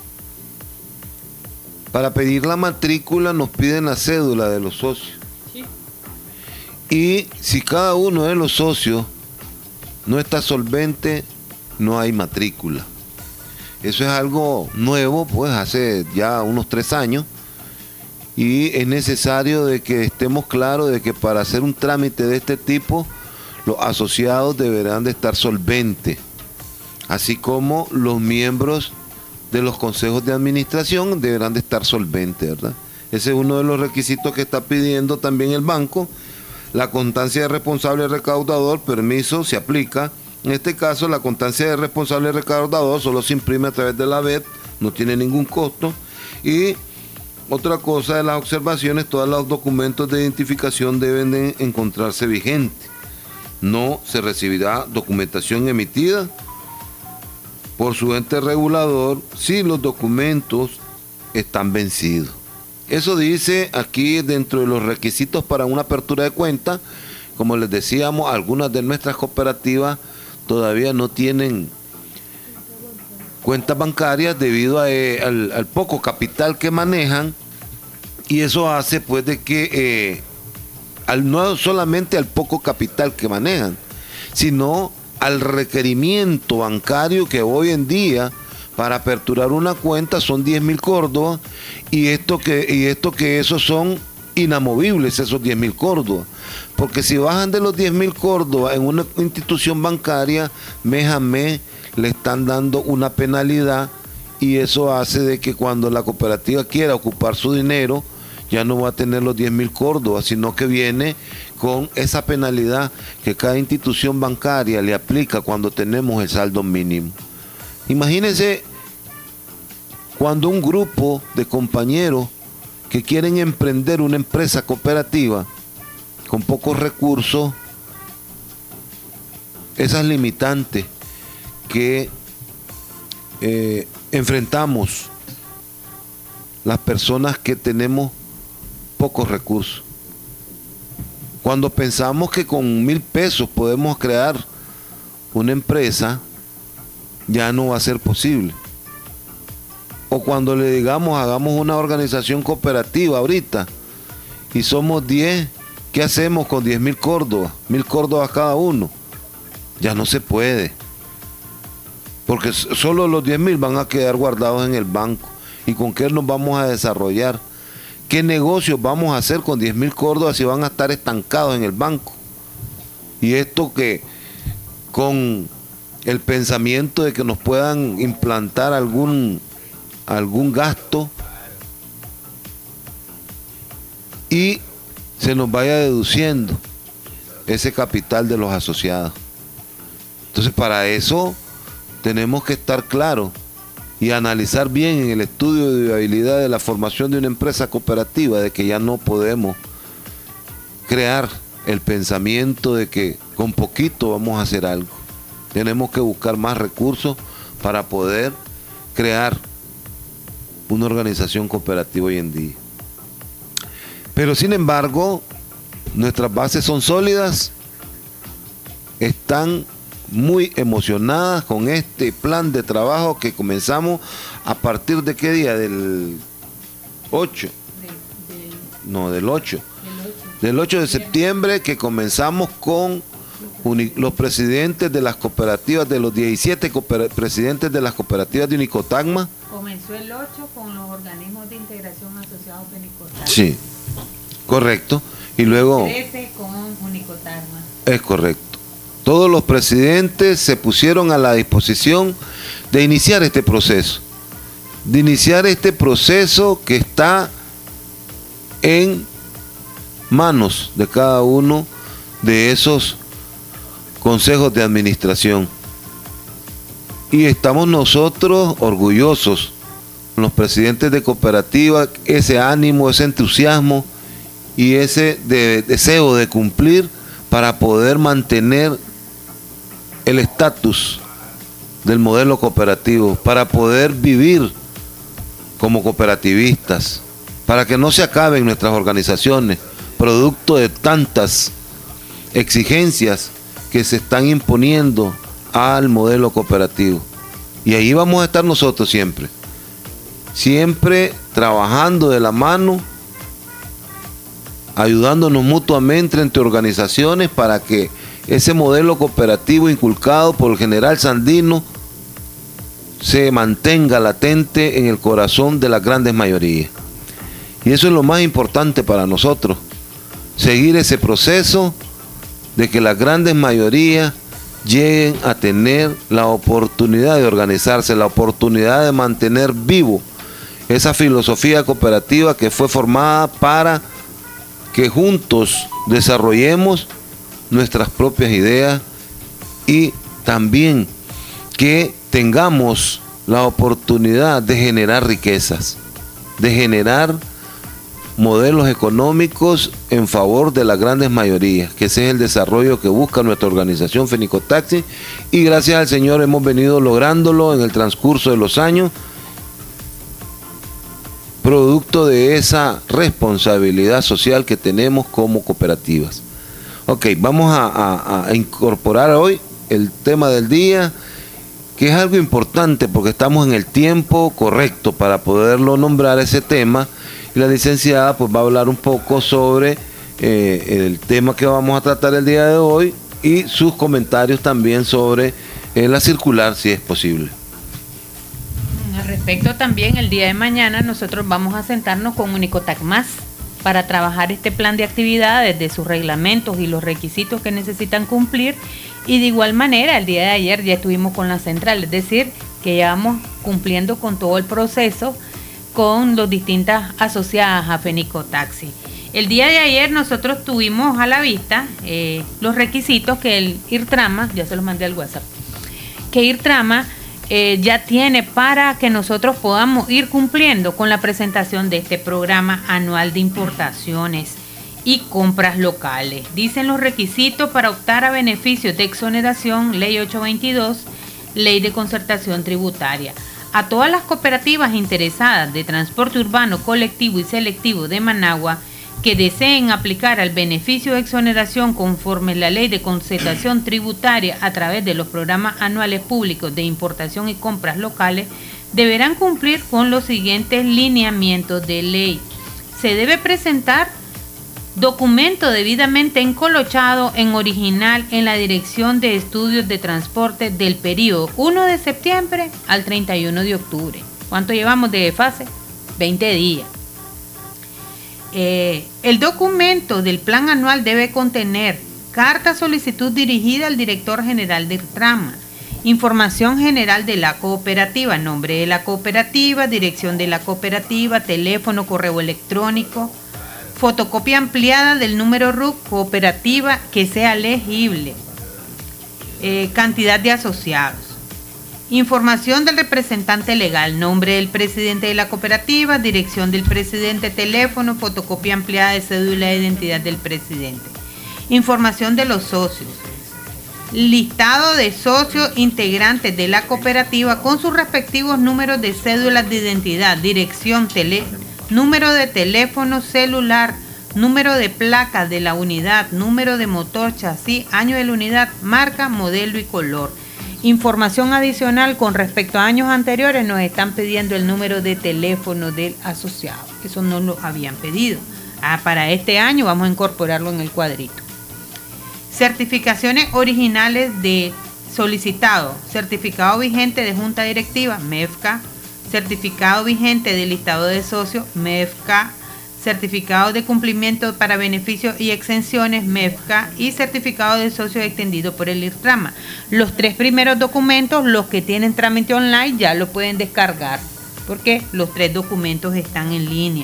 Para pedir la matrícula nos piden la cédula de los socios. Sí. Y si cada uno de los socios no está solvente, no hay matrícula. Eso es algo nuevo, pues hace ya unos 3 años. Y es necesario de que estemos claros de que para hacer un trámite de este tipo, los asociados deberán de estar solventes, así como los miembros de los consejos de administración deberán de estar solventes, ¿verdad? Ese es uno de los requisitos que está pidiendo también el banco. La constancia de responsable recaudador, permiso, se aplica. En este caso, la constancia de responsable recaudador solo se imprime a través de la BED, no tiene ningún costo. Y otra cosa de las observaciones, todos los documentos de identificación deben de encontrarse vigentes. No se recibirá documentación emitida por su ente regulador si los documentos están vencidos. Eso dice aquí dentro de los requisitos para una apertura de cuenta. Como les decíamos, algunas de nuestras cooperativas todavía no tienen cuentas bancarias debido al poco capital que manejan, y eso hace pues de que no solamente al poco capital que manejan, sino al requerimiento bancario que hoy en día para aperturar una cuenta son 10.000 córdobas, y esto que esos son inamovibles, esos 10.000 córdobas, porque si bajan de los 10.000 córdobas en una institución bancaria, mes a mes le están dando una penalidad, y eso hace de que cuando la cooperativa quiera ocupar su dinero, ya no va a tener los 10.000 córdobas, sino que viene con esa penalidad que cada institución bancaria le aplica cuando tenemos el saldo mínimo. Imagínense cuando un grupo de compañeros que quieren emprender una empresa cooperativa con pocos recursos, esas limitantes que enfrentamos las personas que tenemos pocos recursos. Cuando pensamos que con 1.000 pesos podemos crear una empresa, ya no va a ser posible. O cuando le digamos, hagamos una organización cooperativa ahorita y somos 10, ¿qué hacemos con 10.000 córdobas? 1.000 córdobas cada uno. Ya no se puede. Porque solo los 10.000 van a quedar guardados en el banco. ¿Y con qué nos vamos a desarrollar? ¿Qué negocios vamos a hacer con 10.000 córdobas si van a estar estancados en el banco? Y esto que con el pensamiento de que nos puedan implantar algún gasto y se nos vaya deduciendo ese capital de los asociados. Entonces, para eso tenemos que estar claros y analizar bien en el estudio de viabilidad de la formación de una empresa cooperativa, de que ya no podemos crear el pensamiento de que con poquito vamos a hacer algo. Tenemos que buscar más recursos para poder crear una organización cooperativa hoy en día. Pero sin embargo, nuestras bases son sólidas, están muy emocionadas con este plan de trabajo que comenzamos a partir de qué día, del 8. Del 8. Del 8 de septiembre, que comenzamos con los presidentes de las cooperativas, de los 17 presidentes de las cooperativas de Unicotagma. Comenzó el 8 con los organismos de integración asociados Unicotagma. Sí, correcto. Y luego 13 con Unicotagma. Es correcto. Todos los presidentes se pusieron a la disposición de iniciar este proceso. Que está en manos de cada uno de esos consejos de administración. Y estamos nosotros orgullosos, los presidentes de cooperativa, ese ánimo, ese entusiasmo y ese deseo de cumplir para poder mantener el estatus del modelo cooperativo, para poder vivir como cooperativistas, para que no se acaben nuestras organizaciones, producto de tantas exigencias que se están imponiendo al modelo cooperativo. Y ahí vamos a estar nosotros siempre trabajando de la mano, ayudándonos mutuamente entre organizaciones para que ese modelo cooperativo inculcado por el general Sandino se mantenga latente en el corazón de las grandes mayorías. Y eso es lo más importante para nosotros, seguir ese proceso de que las grandes mayorías lleguen a tener la oportunidad de organizarse, la oportunidad de mantener vivo esa filosofía cooperativa que fue formada para que juntos desarrollemos nuestras propias ideas y también que tengamos la oportunidad de generar riquezas, de generar modelos económicos en favor de las grandes mayorías, que ese es el desarrollo que busca nuestra organización Fenicotaxi, y gracias al Señor hemos venido lográndolo en el transcurso de los años, producto de esa responsabilidad social que tenemos como cooperativas. Ok, vamos a incorporar hoy el tema del día, que es algo importante porque estamos en el tiempo correcto para poderlo nombrar ese tema, y la licenciada pues va a hablar un poco sobre el tema que vamos a tratar el día de hoy y sus comentarios también sobre la circular, si es posible. Al respecto también, el día de mañana nosotros vamos a sentarnos con Unicotagma para trabajar este plan de actividades, de sus reglamentos y los requisitos que necesitan cumplir. Y de igual manera, el día de ayer ya estuvimos con la central, es decir, que ya vamos cumpliendo con todo el proceso con las distintas asociadas a Fenicotaxi. El día de ayer nosotros tuvimos a la vista los requisitos que el IRTRAMA, ya se los mandé al WhatsApp, que IRTRAMA ya tiene para que nosotros podamos ir cumpliendo con la presentación de este programa anual de importaciones y compras locales. Dicen los requisitos para optar a beneficios de exoneración, Ley 822, Ley de Concertación Tributaria. A todas las cooperativas interesadas de transporte urbano, colectivo y selectivo de Managua que deseen aplicar al beneficio de exoneración conforme la Ley de Concertación Tributaria a través de los programas anuales públicos de importación y compras locales, deberán cumplir con los siguientes lineamientos de ley. Se debe presentar documento debidamente encolochado en original en la Dirección de Estudios de Transporte del periodo 1 de septiembre al 31 de octubre. ¿Cuánto llevamos de fase? 20 días. El documento del plan anual debe contener carta solicitud dirigida al director general de IRTRAMA Información general de la cooperativa, nombre de la cooperativa, dirección de la cooperativa, teléfono, correo electrónico, fotocopia ampliada del número RUC cooperativa que sea legible, cantidad de asociados. Información del representante legal, nombre del presidente de la cooperativa, dirección del presidente, teléfono, fotocopia ampliada de cédula de identidad del presidente. Información de los socios. Listado de socios integrantes de la cooperativa con sus respectivos números de cédulas de identidad, dirección, número de teléfono celular, número de placa de la unidad, número de motor, chasis, año de la unidad, marca, modelo y color. Información adicional con respecto a años anteriores, nos están pidiendo el número de teléfono del asociado. Eso no lo habían pedido. Para este año vamos a incorporarlo en el cuadrito. Certificaciones originales de solicitado. Certificado vigente de Junta Directiva, MEFCA. Certificado vigente de listado de socios, MEFCA. Certificado de cumplimiento para beneficios y exenciones, MEFCA, y certificado de socio extendido por el IRTRAMA. Los 3 primeros documentos, los que tienen trámite online, ya lo pueden descargar, porque los 3 documentos están en línea.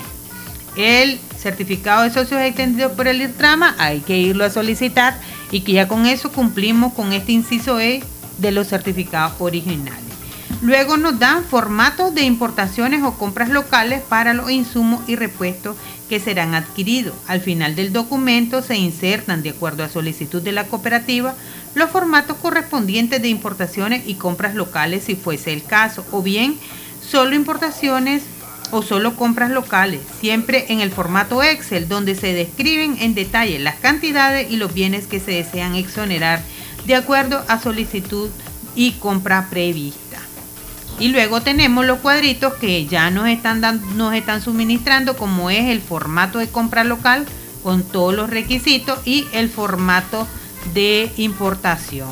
El certificado de socios extendido por el IRTRAMA hay que irlo a solicitar, y que ya con eso cumplimos con este inciso E de los certificados originales. Luego nos dan formatos de importaciones o compras locales para los insumos y repuestos que serán adquiridos. Al final del documento se insertan, de acuerdo a solicitud de la cooperativa, los formatos correspondientes de importaciones y compras locales si fuese el caso, o bien solo importaciones o solo compras locales, siempre en el formato Excel, donde se describen en detalle las cantidades y los bienes que se desean exonerar de acuerdo a solicitud y compra prevista. Y luego tenemos los cuadritos que ya nos están suministrando, como es el formato de compra local con todos los requisitos y el formato de importación.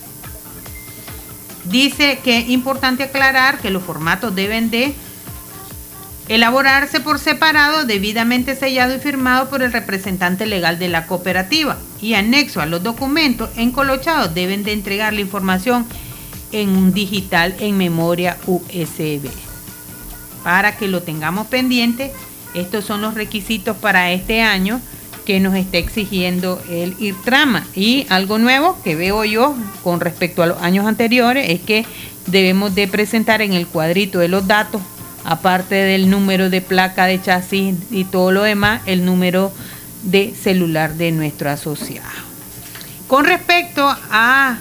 Dice que es importante aclarar que los formatos deben de elaborarse por separado, debidamente sellado y firmado por el representante legal de la cooperativa, y anexo a los documentos encolochados deben de entregar la información en un digital en memoria USB. Para que lo tengamos pendiente, estos son los requisitos para este año que nos está exigiendo el IRTRAMA. Y algo nuevo que veo yo con respecto a los años anteriores es que debemos de presentar en el cuadrito de los datos, aparte del número de placa de chasis y todo lo demás, el número de celular de nuestro asociado. Con respecto a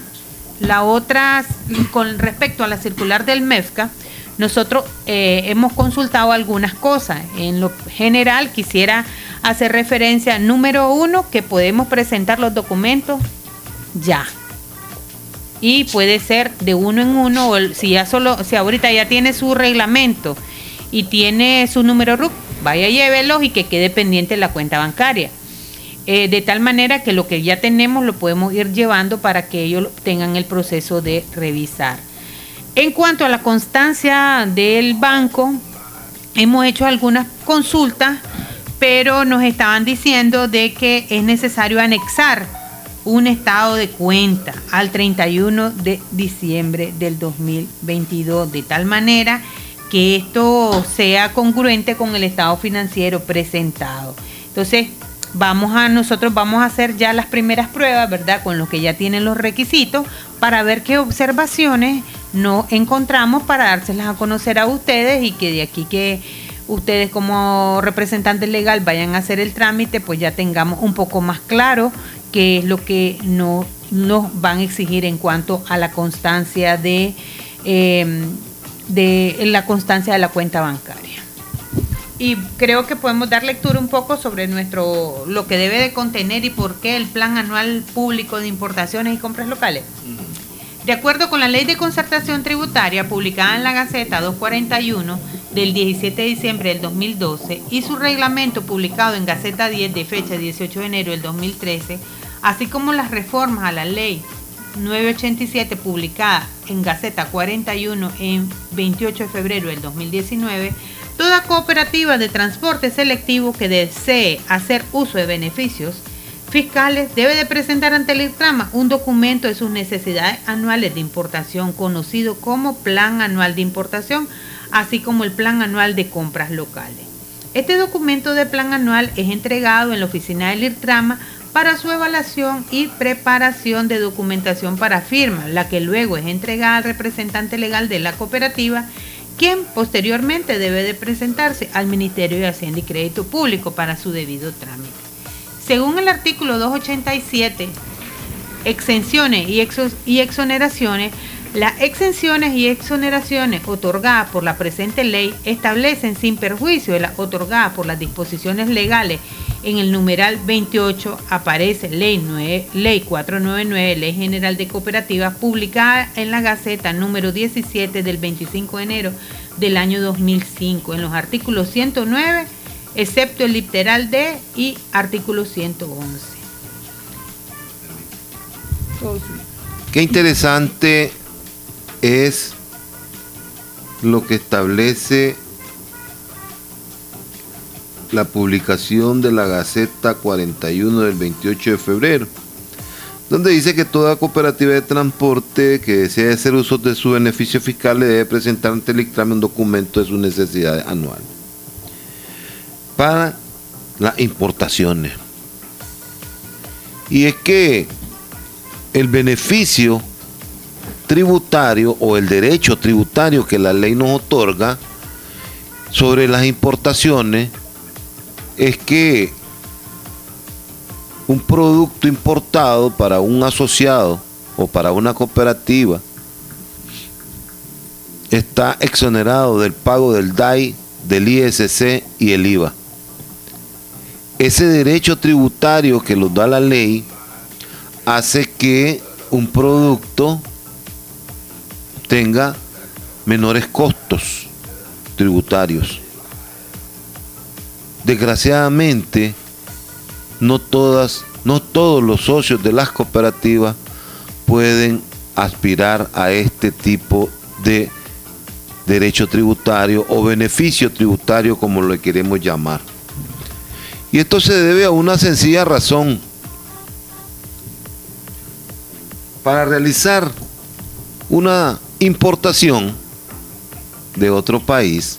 la circular del MEFCA, nosotros hemos consultado algunas cosas. En lo general quisiera hacer referencia, número 1, que podemos presentar los documentos ya. Y puede ser de uno en uno, o si ahorita ya tiene su reglamento y tiene su número RUC, vaya, llévelos y que quede pendiente la cuenta bancaria. De tal manera que lo que ya tenemos lo podemos ir llevando para que ellos tengan el proceso de revisar. En cuanto a la constancia del banco, hemos hecho algunas consultas, pero nos estaban diciendo de que es necesario anexar un estado de cuenta al 31 de diciembre del 2022, de tal manera que esto sea congruente con el estado financiero presentado. Entonces, nosotros vamos a hacer ya las primeras pruebas, ¿verdad?, con los que ya tienen los requisitos, para ver qué observaciones nos encontramos para dárselas a conocer a ustedes, y que de aquí que ustedes como representantes legal vayan a hacer el trámite, pues ya tengamos un poco más claro qué es lo que nos van a exigir en cuanto a la constancia de la cuenta bancaria. Y creo que podemos dar lectura un poco sobre lo que debe de contener y por qué el Plan Anual Público de Importaciones y Compras Locales. De acuerdo con la Ley de Concertación Tributaria publicada en la Gaceta 241 del 17 de diciembre del 2012 y su reglamento publicado en Gaceta 10 de fecha 18 de enero del 2013, así como las reformas a la Ley 987 publicada en Gaceta 41 en 28 de febrero del 2019, toda cooperativa de transporte selectivo que desee hacer uso de beneficios fiscales, debe de presentar ante el IRTRAMA un documento de sus necesidades anuales de importación, conocido como Plan Anual de Importación, así como el Plan Anual de Compras Locales. Este documento de plan anual es entregado en la oficina del IRTRAMA para su evaluación y preparación de documentación para firma, la que luego es entregada al representante legal de la cooperativa, quien posteriormente debe de presentarse al Ministerio de Hacienda y Crédito Público para su debido trámite. Según el artículo 287, exenciones y exoneraciones, las exenciones y exoneraciones otorgadas por la presente ley establecen, sin perjuicio de las otorgadas por las disposiciones legales en el numeral 28, aparece Ley 499, Ley General de Cooperativas, publicada en la Gaceta número 17 del 25 de enero del año 2005, en los artículos 109, excepto el literal D, y artículo 111. Qué interesante es lo que establece la publicación de la Gaceta 41 del 28 de febrero, donde dice que toda cooperativa de transporte que desee hacer uso de su beneficio fiscal le debe presentar ante el IRTRAMA un documento de sus necesidades anuales para las importaciones. Y es que el beneficio tributario o el derecho tributario que la ley nos otorga sobre las importaciones es que un producto importado para un asociado o para una cooperativa está exonerado del pago del DAI, del ISC y el IVA. Ese derecho tributario que nos da la ley hace que un producto tenga menores costos tributarios. Desgraciadamente, no todos los socios de las cooperativas pueden aspirar a este tipo de derecho tributario o beneficio tributario, como lo queremos llamar. Y esto se debe a una sencilla razón. Para realizar una importación de otro país,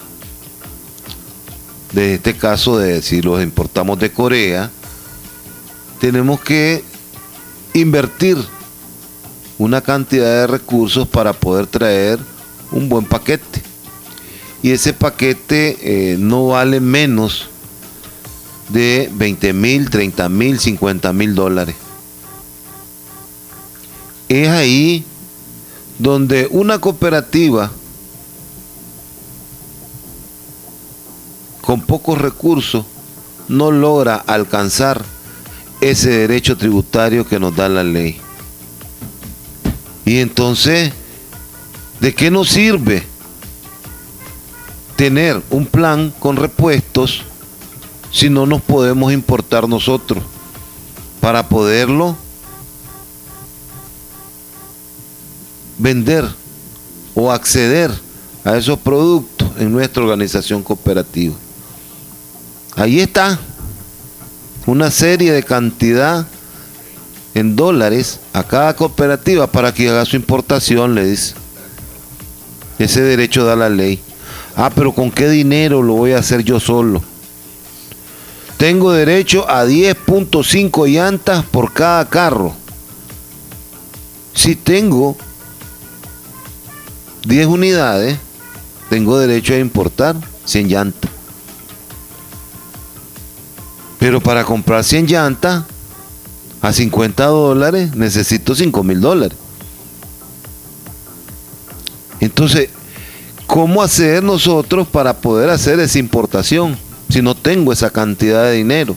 de este caso, si los importamos de Corea, tenemos que invertir una cantidad de recursos para poder traer un buen paquete. Y ese paquete no vale menos de 20,000, 30,000, 50,000 dólares. Es ahí donde una cooperativa con pocos recursos no logra alcanzar ese derecho tributario que nos da la ley. Y entonces, ¿de qué nos sirve tener un plan con repuestos si no nos podemos importar nosotros para poderlo vender o acceder a esos productos en nuestra organización cooperativa? Ahí está una serie de cantidad en dólares a cada cooperativa para que haga su importación, le dice. Ese derecho da la ley. Ah, pero ¿con qué dinero lo voy a hacer yo solo? Tengo derecho a 10.5 llantas por cada carro. Si tengo 10 unidades, tengo derecho a importar 100 llantas. Pero para comprar 100 llantas a 50 dólares necesito 5,000 dólares. Entonces, ¿cómo hacer nosotros para poder hacer esa importación si no tengo esa cantidad de dinero?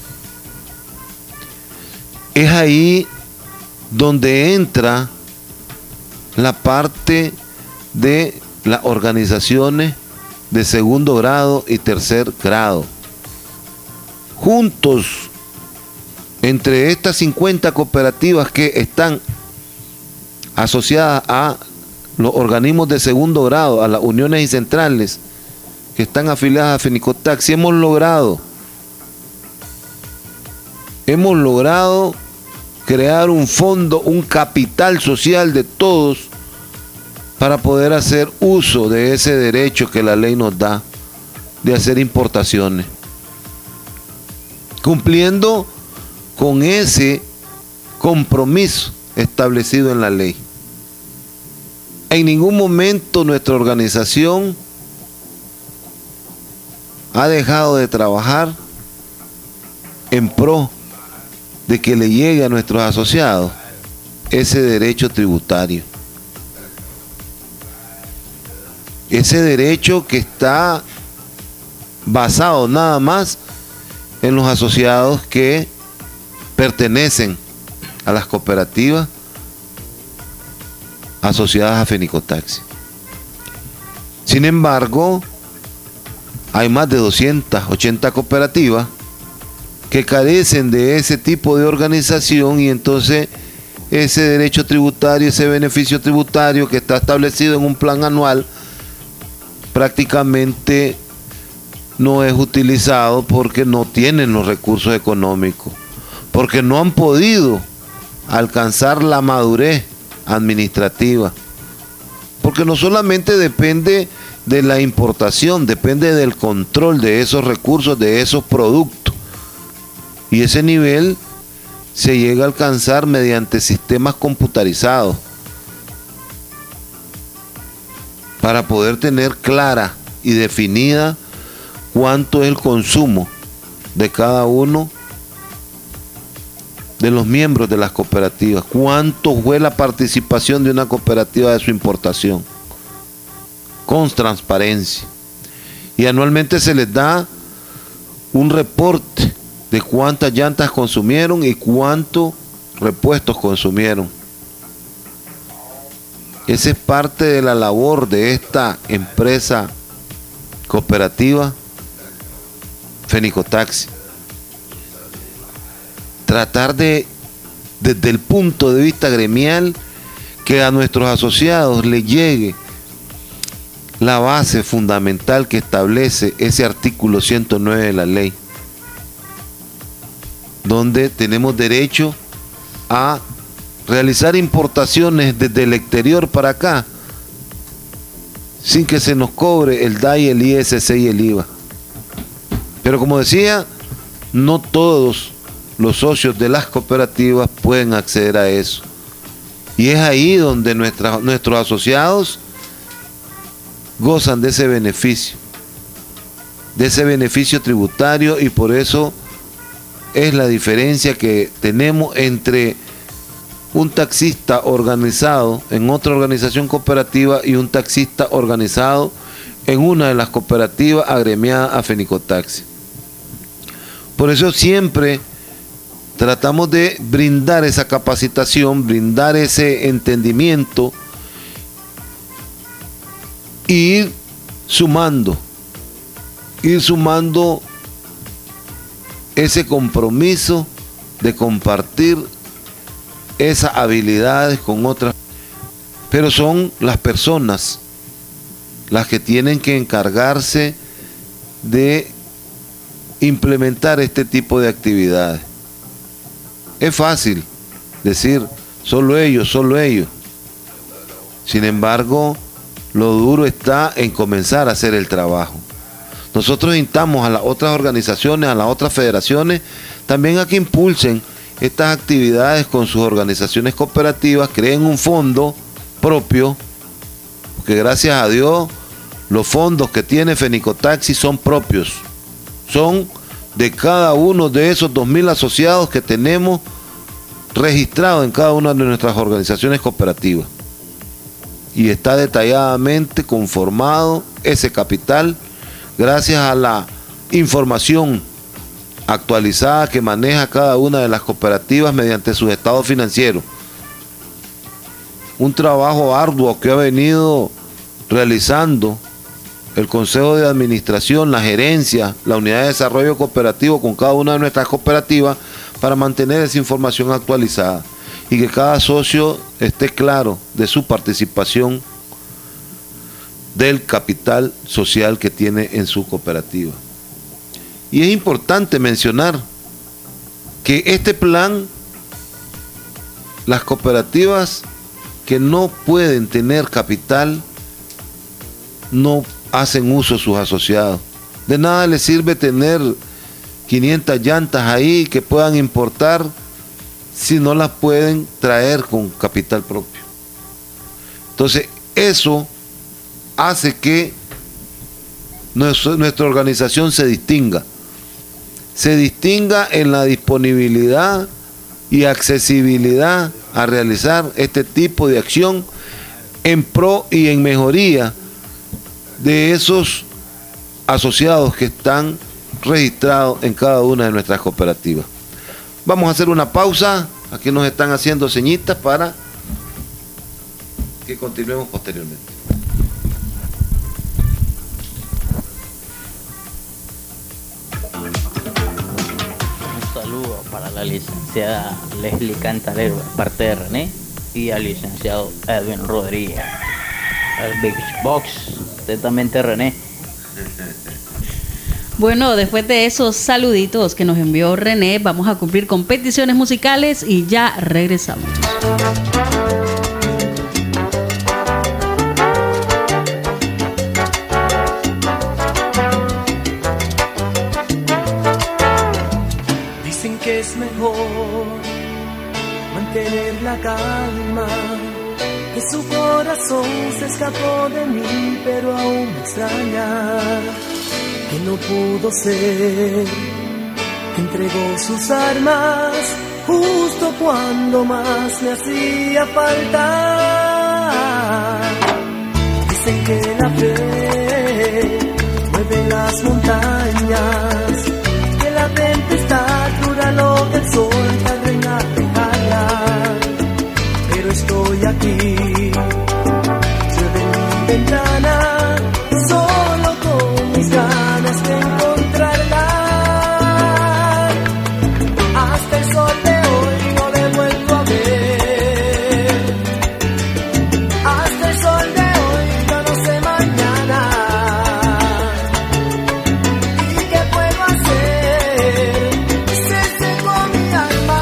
Es ahí donde entra la parte de las organizaciones de segundo grado y tercer grado. Juntos, entre estas 50 cooperativas que están asociadas a los organismos de segundo grado, a las uniones y centrales que están afiliadas a Fenicotaxi, hemos logrado hemos logrado crear un fondo, un capital social de todos para poder hacer uso de ese derecho que la ley nos da de hacer importaciones, cumpliendo con ese compromiso establecido en la ley. En ningún momento nuestra organización ha dejado de trabajar en pro de que le llegue a nuestros asociados ese derecho tributario. Ese derecho que está basado nada más en los asociados que pertenecen a las cooperativas asociadas a Fenicotaxi. Sin embargo, hay más de 280 cooperativas que carecen de ese tipo de organización, y entonces ese derecho tributario, ese beneficio tributario que está establecido en un plan anual, prácticamente no es utilizado porque no tienen los recursos económicos, porque no han podido alcanzar la madurez administrativa, porque no solamente depende de la importación, depende del control de esos recursos, de esos productos, y ese nivel se llega a alcanzar mediante sistemas computarizados para poder tener clara y definida cuánto es el consumo de cada uno de los miembros de las cooperativas, cuánto fue la participación de una cooperativa de su importación, con transparencia. Y anualmente se les da un reporte de cuántas llantas consumieron y cuántos repuestos consumieron. Esa es parte de la labor de esta empresa cooperativa Fenicotaxi. Tratar de, desde el punto de vista gremial, que a nuestros asociados les llegue la base fundamental que establece ese artículo 109 de la ley, donde tenemos derecho a realizar importaciones desde el exterior para acá sin que se nos cobre el DAI, el ISC y el IVA. Pero como decía, no todos los socios de las cooperativas pueden acceder a eso. Y es ahí donde nuestros asociados gozan de ese beneficio tributario, y por eso es la diferencia que tenemos entre un taxista organizado en otra organización cooperativa y un taxista organizado en una de las cooperativas agremiadas a Fenicotaxi. Por eso siempre tratamos de brindar esa capacitación, brindar ese entendimiento, e ir sumando ese compromiso de compartir esas habilidades con otras. Pero son las personas las que tienen que encargarse de implementar este tipo de actividades. Es fácil decir solo ellos. Sin embargo, lo duro está en comenzar a hacer el trabajo. Nosotros instamos a las otras organizaciones, a las otras federaciones, también a que impulsen estas actividades con sus organizaciones cooperativas, creen un fondo propio, porque gracias a Dios los fondos que tiene Fenicotaxi son propios, son de cada uno de esos 2.000 asociados que tenemos registrados en cada una de nuestras organizaciones cooperativas, y está detalladamente conformado ese capital gracias a la información actualizada que maneja cada una de las cooperativas mediante sus estados financieros. Un trabajo arduo que ha venido realizando el Consejo de Administración, la gerencia, la Unidad de Desarrollo Cooperativo con cada una de nuestras cooperativas para mantener esa información actualizada y que cada socio esté claro de su participación del capital social que tiene en su cooperativa. Y es importante mencionar que este plan, las cooperativas que no pueden tener capital, no hacen uso de sus asociados. De nada les sirve tener 500 llantas ahí que puedan importar si no las pueden traer con capital propio. Entonces, eso hace que nuestra organización se distinga en la disponibilidad y accesibilidad a realizar este tipo de acción en pro y en mejoría de esos asociados que están registrados en cada una de nuestras cooperativas. Vamos a hacer una pausa. Aquí nos están haciendo señitas para que continuemos posteriormente. Un saludo para la licenciada Leslie Cantarero, parte de René, y al licenciado Edwin Rodríguez. El Big Box, atentamente René. Bueno, después de esos saluditos que nos envió René, vamos a cumplir con peticiones musicales y ya regresamos. Dicen que es mejor mantener la calma, que su corazón se escapó de mí, pero aún me extraña que no pudo ser, que entregó sus armas justo cuando más me hacía falta. Dicen que la fe mueve las montañas, que la tempestad dura lo que el sol tarda en dejarla, pero estoy aquí, llueve en mi ventana, solo con mis ganas de encontrarla. Hasta el sol de hoy no le he vuelto a ver. Hasta el sol de hoy yo no sé mañana. ¿Y qué puedo hacer? Se secó mi alma.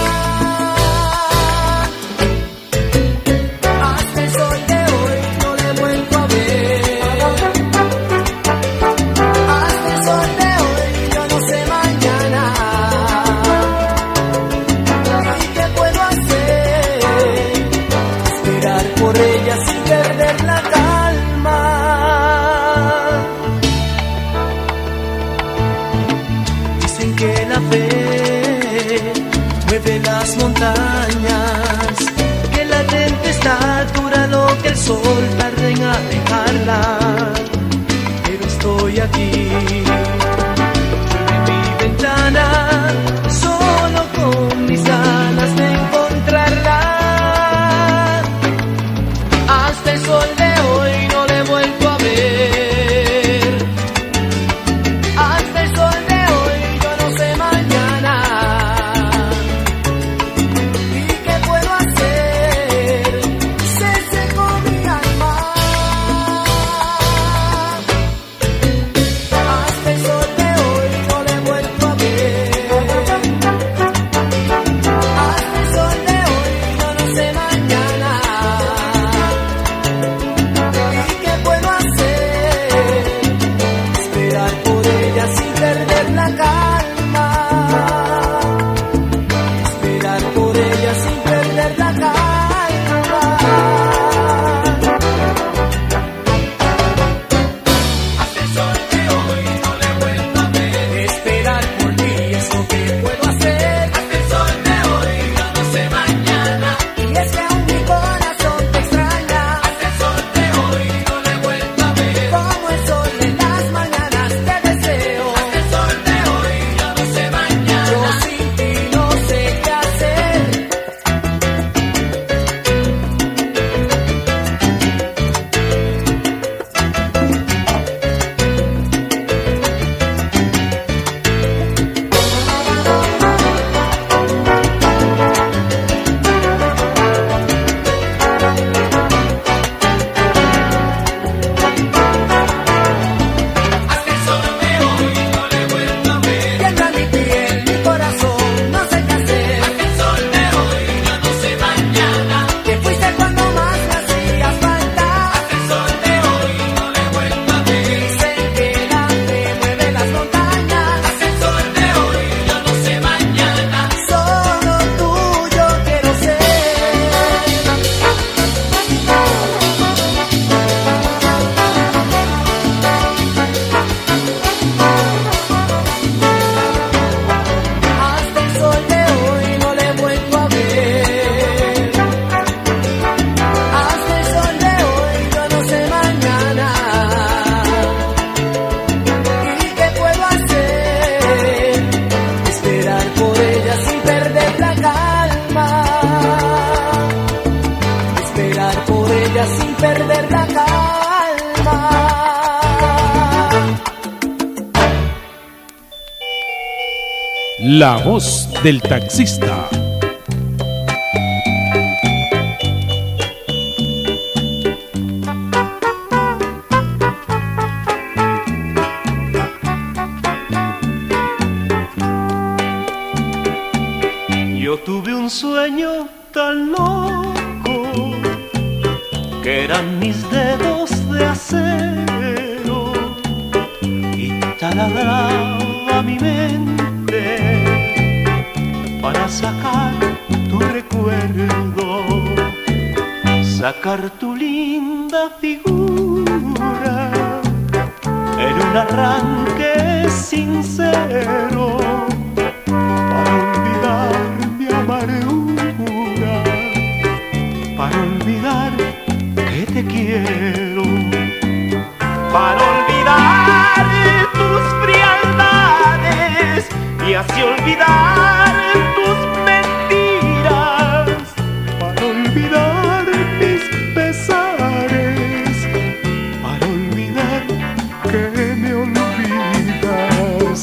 Hasta el sol de hoy no le he vuelto a ver. Hasta el sol de hoy yo no sé mañana. ¿Y qué puedo hacer? Esperar por ella sin perder la calma. Dicen que la fe mueve las montañas, que la tempestad dura lo que el sol tarda en alejarla, pero estoy aquí, en mi ventana, solo con mis ganas de encontrarla. Hasta el sol de hoy no le he vuelto a ver. Hasta el sol de hoy yo no sé mañana. ¿Y qué puedo hacer? Se secó mi alma. Hasta La voz del taxista. Yo tuve un sueño tan loco que eran mis dedos de acero y taladraba mi mente para sacar tu recuerdo, sacar tu linda figura en un arranque sincero para olvidar mi amargura, para olvidar que te quiero, para olvidar tus frialdades y así olvidar tus mentiras, para olvidar mis pesares, para olvidar que me olvidas.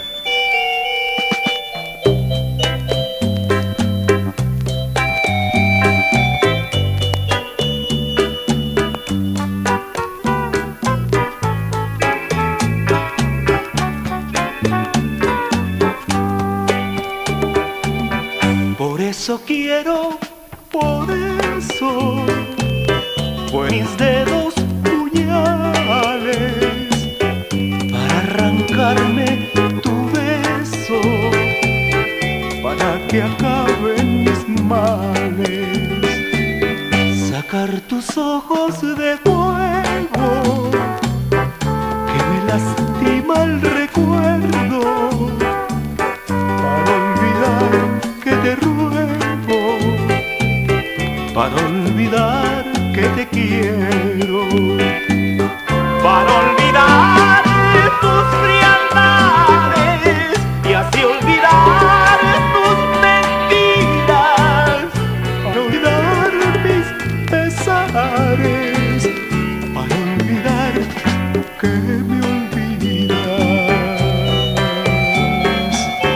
Por eso quiero, por eso, pues mis dedos puñales para arrancarme tu beso, para que acaben mis males, sacar tus ojos de fuego, que me lastima el recuerdo, para olvidar que te ruego, para olvidar que te quiero, para olvidar tus frialdades y así olvidar tus mentiras, para olvidar mis pesares, para olvidar que me olvidas.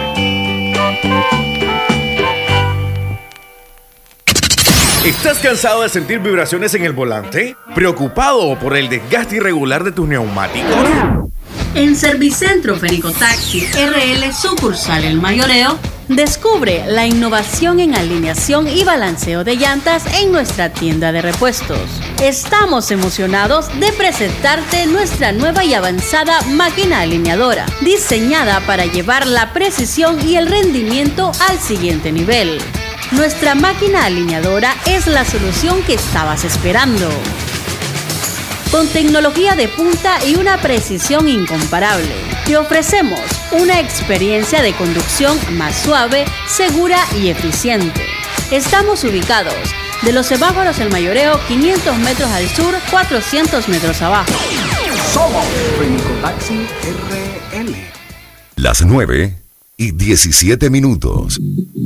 ¿Estás cansado de sentir vibraciones en el volante? ¿Preocupado por el desgaste irregular de tus neumáticos? En Servicentro Férico Taxi RL Sucursal El Mayoreo, descubre la innovación en alineación y balanceo de llantas en nuestra tienda de repuestos. Estamos emocionados de presentarte nuestra nueva y avanzada máquina alineadora, diseñada para llevar la precisión y el rendimiento al siguiente nivel. Nuestra máquina alineadora es la solución que estabas esperando. Con tecnología de punta y una precisión incomparable, te ofrecemos una experiencia de conducción más suave, segura y eficiente. Estamos ubicados de los semáforos El Mayoreo, 500 metros al sur, 400 metros abajo. Somos Férico Taxi RL. Las 9:17.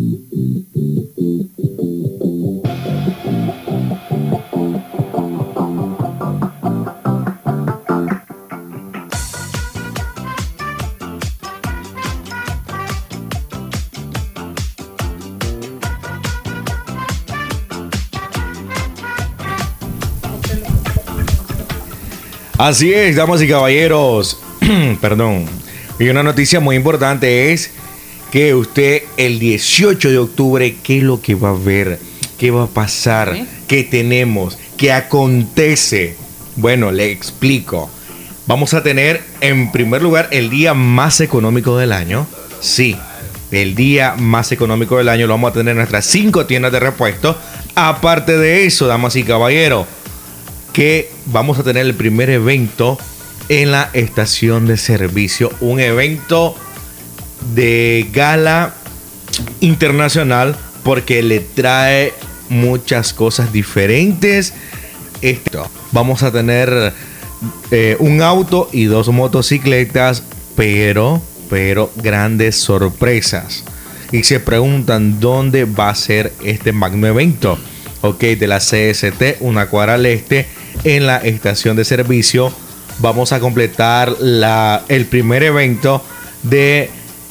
Así es, damas y caballeros. Perdón. Y una noticia muy importante es que usted el 18 de octubre, ¿qué es lo que va a ver? ¿Qué va a pasar? ¿Qué tenemos? ¿Qué acontece? Bueno, le explico. Vamos a tener en primer lugar el día más económico del año. Sí, el día más económico del año lo vamos a tener en nuestras 5 tiendas de repuesto. Aparte de eso, damas y caballeros, que vamos a tener el primer evento en la estación de servicio, un evento de gala internacional porque le trae muchas cosas diferentes. Vamos a tener un auto y 2 motocicletas, pero grandes sorpresas. Y se preguntan dónde va a ser este magno evento. Ok, de la CST, una cuadra al este, en la estación de servicio. Vamos a completar el primer evento de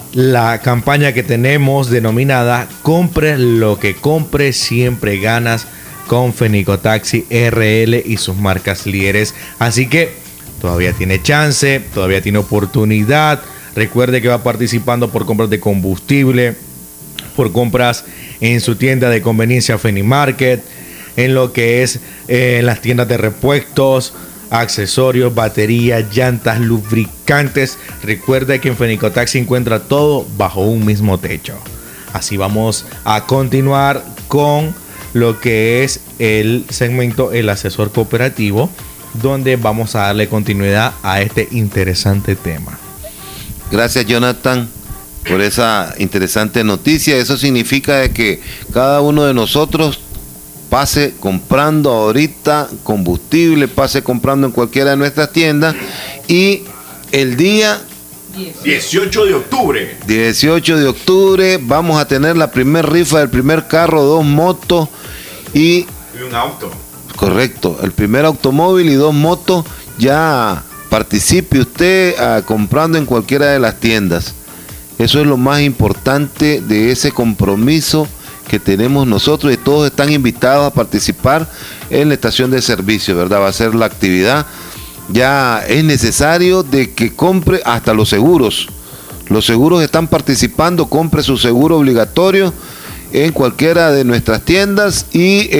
la campaña que tenemos denominada Compre lo que compres, siempre ganas con Fenicotaxi RL y sus marcas líderes. Así que todavía tiene chance, todavía tiene oportunidad. Recuerde que va participando por compras de combustible, por compras en su tienda de conveniencia Fenimarket, en lo que es las tiendas de repuestos, accesorios, baterías, llantas, lubricantes. Recuerde que en Fenicotaxi encuentra todo bajo un mismo techo. Así vamos a continuar con lo que es el segmento El Asesor Cooperativo, donde vamos a darle continuidad a este interesante tema. Gracias, Jonathan, por esa interesante noticia. Eso significa de que cada uno de nosotros pase comprando ahorita combustible, pase comprando en cualquiera de nuestras tiendas, y el día 18 de octubre. 18 de octubre vamos a tener la primer rifa del primer carro, 2 motos y un auto. Correcto, el primer automóvil y 2 motos. Ya participe usted comprando en cualquiera de las tiendas. Eso es lo más importante de ese compromiso que tenemos nosotros, y todos están invitados a participar en la estación de servicio, ¿verdad? Va a ser la actividad. Ya es necesario de que compre hasta los seguros. Los seguros están participando, compre su seguro obligatorio en cualquiera de nuestras tiendas, y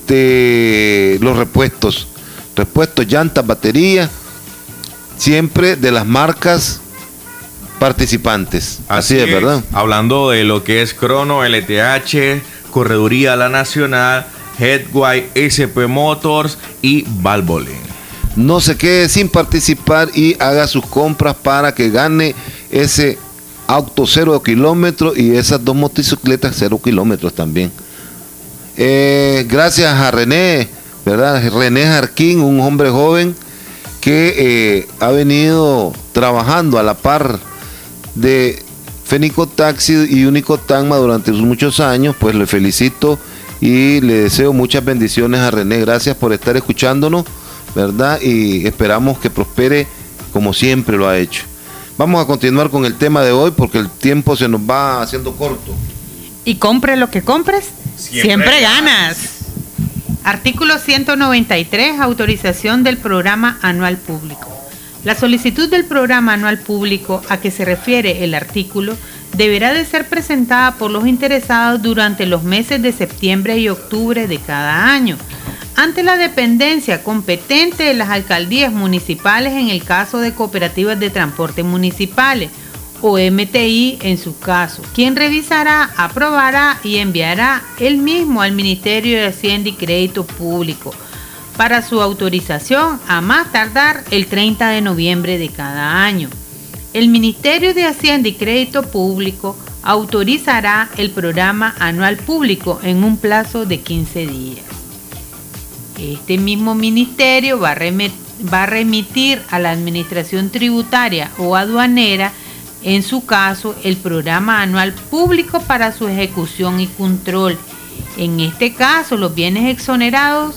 los repuestos, llantas, baterías, siempre de las marcas participantes. Así es, ¿verdad? Hablando de lo que es Crono, LTH, Correduría La Nacional, Headway, SP Motors y Valvoline. No se quede sin participar y haga sus compras para que gane ese auto 0 kilómetros y esas 2 motocicletas 0 kilómetros también. Gracias a René, ¿verdad? René Jarquín, un hombre joven que ha venido trabajando a la par de Fenicotaxi y Unicotanma durante muchos años. Pues le felicito y le deseo muchas bendiciones a René. Gracias por estar escuchándonos, ¿verdad? Y esperamos que prospere como siempre lo ha hecho. Vamos a continuar con el tema de hoy porque el tiempo se nos va haciendo corto. Y compre lo que compres, siempre ganas. Artículo 193, autorización del programa anual público. La solicitud del programa anual público a que se refiere el artículo deberá de ser presentada por los interesados durante los meses de septiembre y octubre de cada año, ante la dependencia competente de las alcaldías municipales en el caso de cooperativas de transporte municipales, o MTI en su caso, quien revisará, aprobará y enviará el mismo al Ministerio de Hacienda y Crédito Público para su autorización a más tardar el 30 de noviembre de cada año. El Ministerio de Hacienda y Crédito Público autorizará el programa anual público en un plazo de 15 días. Este mismo ministerio va a remitir a la Administración Tributaria o Aduanera, en su caso, el programa anual público para su ejecución y control. En este caso, los bienes exonerados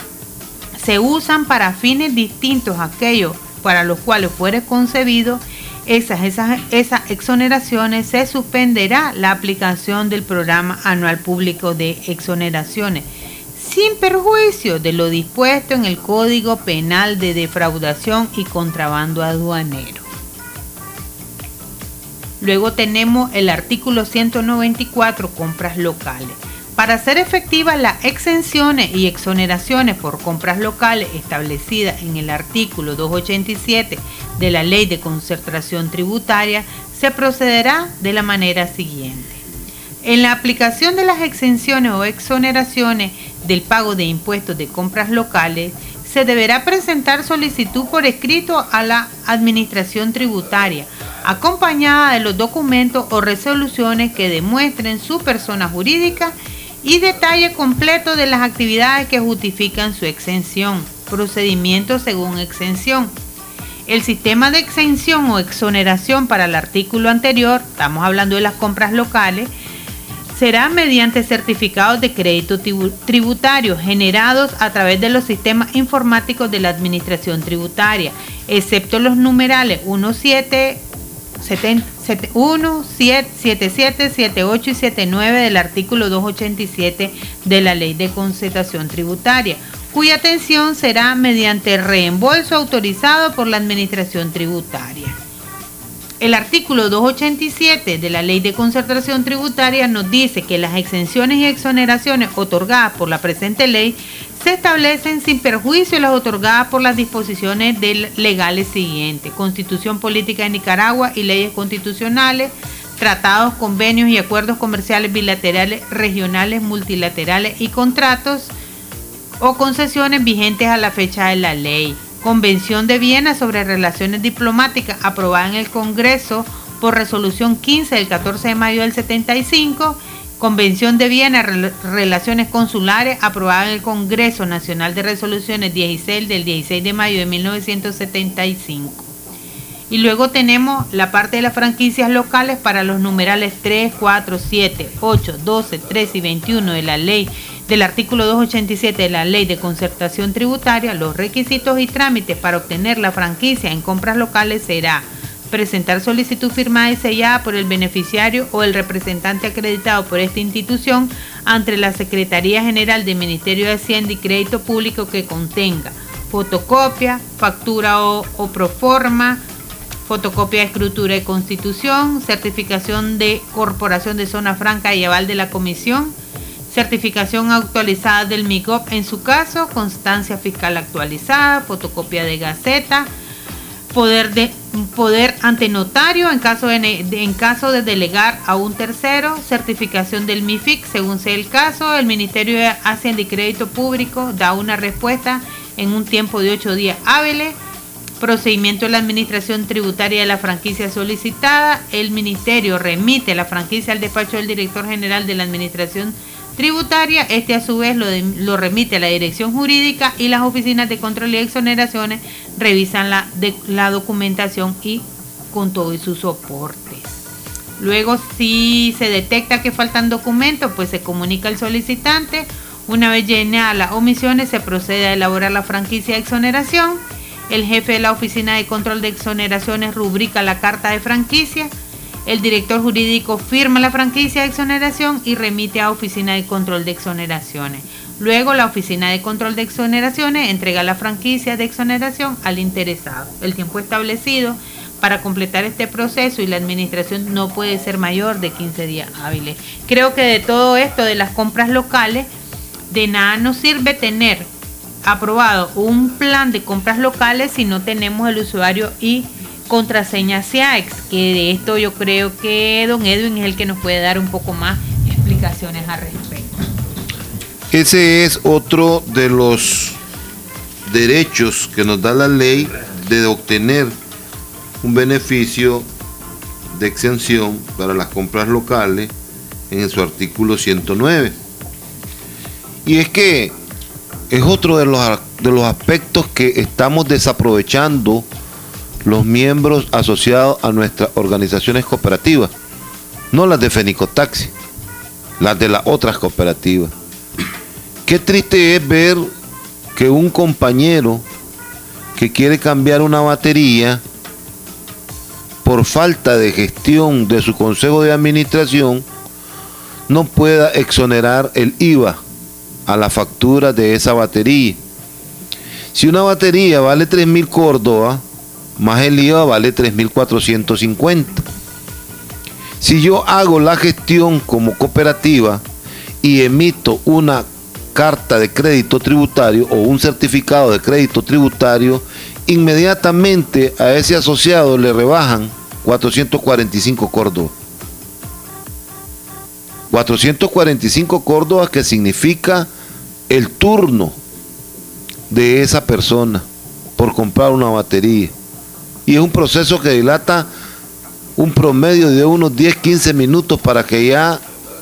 se usan para fines distintos a aquellos para los cuales fuere concebido. Esas exoneraciones se suspenderá la aplicación del programa anual público de exoneraciones, sin perjuicio de lo dispuesto en el Código Penal de Defraudación y Contrabando Aduanero. Luego tenemos el artículo 194, compras locales. Para hacer efectivas las exenciones y exoneraciones por compras locales establecidas en el artículo 287 de la Ley de Concertación Tributaria, se procederá de la manera siguiente. En la aplicación de las exenciones o exoneraciones del pago de impuestos de compras locales, se deberá presentar solicitud por escrito a la Administración Tributaria, acompañada de los documentos o resoluciones que demuestren su persona jurídica y detalle completo de las actividades que justifican su exención, procedimientos según exención. El sistema de exención o exoneración para el artículo anterior, estamos hablando de las compras locales, será mediante certificados de crédito tributario generados a través de los sistemas informáticos de la Administración Tributaria, excepto los numerales 17, 1, 77, 78 y 79 del artículo 287 de la Ley de Concertación Tributaria, cuya atención será mediante reembolso autorizado por la Administración Tributaria. El artículo 287 de la Ley de Concertación Tributaria nos dice que las exenciones y exoneraciones otorgadas por la presente ley se establecen sin perjuicio de las otorgadas por las disposiciones legales siguientes: Constitución Política de Nicaragua y leyes constitucionales, tratados, convenios y acuerdos comerciales bilaterales, regionales, multilaterales y contratos o concesiones vigentes a la fecha de la ley. Convención de Viena sobre Relaciones Diplomáticas, aprobada en el Congreso por resolución 15 del 14 de mayo del 75. Convención de Viena, Relaciones Consulares, aprobada en el Congreso Nacional de Resoluciones 16 del 16 de mayo de 1975. Y luego tenemos la parte de las franquicias locales para los numerales 3, 4, 7, 8, 12, 13 y 21 de la ley del artículo 287 de la Ley de Concertación Tributaria. Los requisitos y trámites para obtener la franquicia en compras locales será: presentar solicitud firmada y sellada por el beneficiario o el representante acreditado por esta institución ante la Secretaría General del Ministerio de Hacienda y Crédito Público, que contenga fotocopia, factura o proforma, fotocopia de escritura de constitución, certificación de corporación de zona franca y aval de la comisión, certificación actualizada del MIGOP en su caso, constancia fiscal actualizada, fotocopia de gaceta, poder ante notario en caso de delegar a un tercero, certificación del MIFIC según sea el caso. El Ministerio de Hacienda y Crédito Público da una respuesta en un tiempo de 8 días hábiles. Procedimiento de la Administración Tributaria de la franquicia solicitada: el Ministerio remite la franquicia al despacho del Director General de la Administración Tributaria. Este a su vez lo remite a la Dirección Jurídica, y las oficinas de control y exoneraciones revisan la documentación y con todo y sus soportes. Luego, si se detecta que faltan documentos, pues se comunica al solicitante. Una vez llenadas las omisiones, se procede a elaborar la franquicia de exoneración. El jefe de la Oficina de Control de Exoneraciones rubrica la carta de franquicia. El director jurídico firma la franquicia de exoneración y remite a Oficina de Control de Exoneraciones. Luego, la Oficina de Control de Exoneraciones entrega la franquicia de exoneración al interesado. El tiempo establecido para completar este proceso y la administración no puede ser mayor de 15 días hábiles. Creo que de todo esto de las compras locales, de nada nos sirve tener aprobado un plan de compras locales si no tenemos el usuario y contraseña SIAEX, que de esto yo creo que don Edwin es el que nos puede dar un poco más explicaciones al respecto. Ese es otro de los derechos que nos da la ley, de obtener un beneficio de exención para las compras locales en su artículo 109. Y es que es otro de los aspectos que estamos desaprovechando los miembros asociados a nuestras organizaciones cooperativas, no las de Fenicotaxi, las de las otras cooperativas. Qué triste es ver que un compañero que quiere cambiar una batería, por falta de gestión de su consejo de administración, no pueda exonerar el IVA a la factura de esa batería. Si una batería vale 3.000 córdobas, más el IVA vale 3.450. Si yo hago la gestión como cooperativa y emito una carta de crédito tributario o un certificado de crédito tributario, inmediatamente a ese asociado le rebajan 445 córdobas. 445 córdobas, que significa el turno de esa persona por comprar una batería. Y es un proceso que dilata un promedio de unos 10-15 minutos para que ya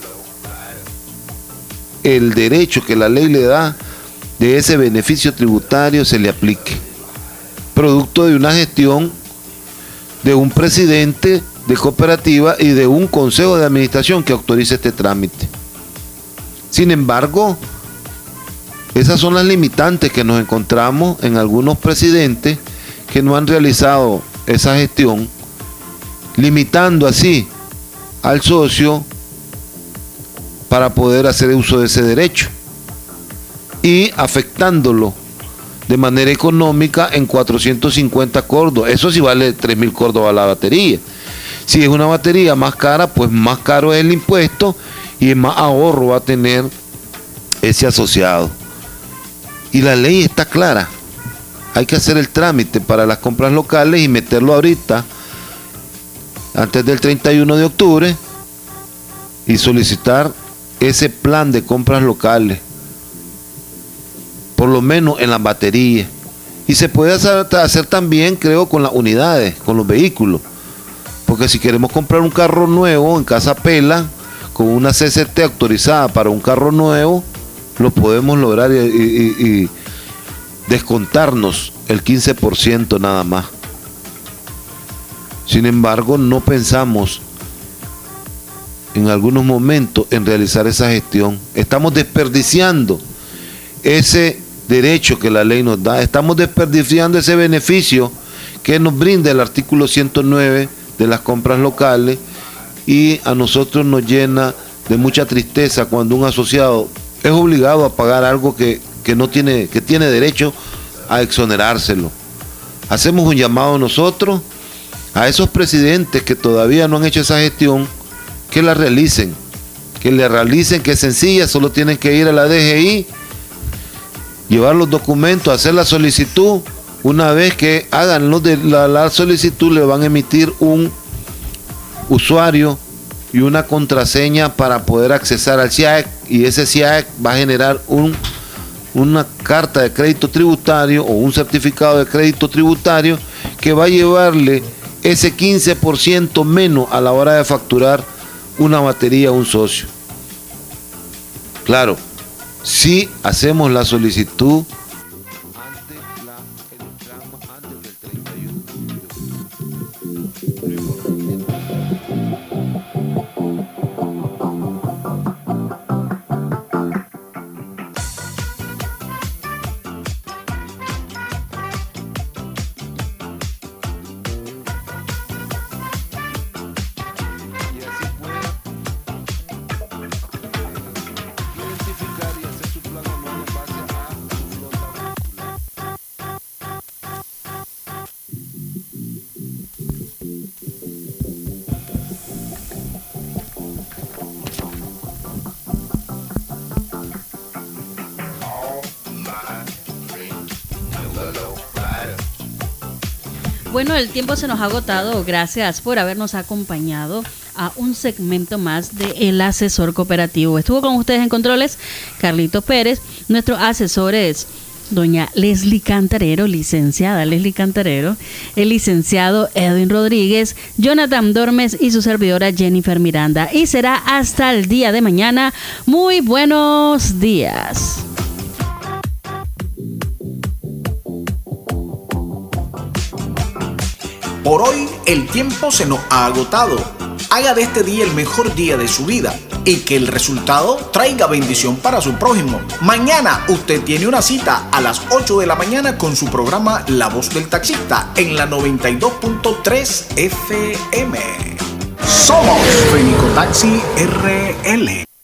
el derecho que la ley le da de ese beneficio tributario se le aplique. Producto de una gestión de un presidente de cooperativa y de un consejo de administración que autorice este trámite. Sin embargo, esas son las limitantes que nos encontramos en algunos presidentes que no han realizado esa gestión, limitando así al socio para poder hacer uso de ese derecho y afectándolo de manera económica en 450 córdobas. Eso sí vale 3.000 córdobas la batería. Si es una batería más cara, pues más caro es el impuesto y más ahorro va a tener ese asociado. Y la ley está clara. Hay que hacer el trámite para las compras locales y meterlo ahorita, antes del 31 de octubre, y solicitar ese plan de compras locales, por lo menos en las baterías. Y se puede hacer también, creo, con las unidades, con los vehículos. Porque si queremos comprar un carro nuevo en Casa Pela, con una CCT autorizada para un carro nuevo, lo podemos lograr y descontarnos el 15% nada más. Sin embargo, no pensamos en algunos momentos en realizar esa gestión. Estamos desperdiciando ese derecho que la ley nos da, estamos desperdiciando ese beneficio que nos brinda el artículo 109 de las compras locales, y a nosotros nos llena de mucha tristeza cuando un asociado es obligado a pagar algo que tiene derecho a exonerárselo. Hacemos un llamado nosotros a esos presidentes que todavía no han hecho esa gestión, que la realicen, que es sencilla, solo tienen que ir a la DGI, llevar los documentos, hacer la solicitud. Una vez que hagan la solicitud, le van a emitir un usuario y una contraseña para poder accesar al CIAEC, y ese CIAEC va a generar una carta de crédito tributario o un certificado de crédito tributario que va a llevarle ese 15% menos a la hora de facturar una batería a un socio. Claro, si hacemos la solicitud Bueno, el tiempo se nos ha agotado. Gracias por habernos acompañado a un segmento más de El Asesor Cooperativo. Estuvo con ustedes en controles Carlito Pérez. Nuestros asesores, doña Leslie Cantarero, licenciada Leslie Cantarero, el licenciado Edwin Rodríguez, Jonathan Dormes y su servidora Jennifer Miranda. Y será hasta el día de mañana. Muy buenos días. Por hoy el tiempo se nos ha agotado. Haga de este día el mejor día de su vida y que el resultado traiga bendición para su prójimo. Mañana usted tiene una cita a las 8 de la mañana con su programa La Voz del Taxista en la 92.3 FM. Somos Fenicotaxi RL.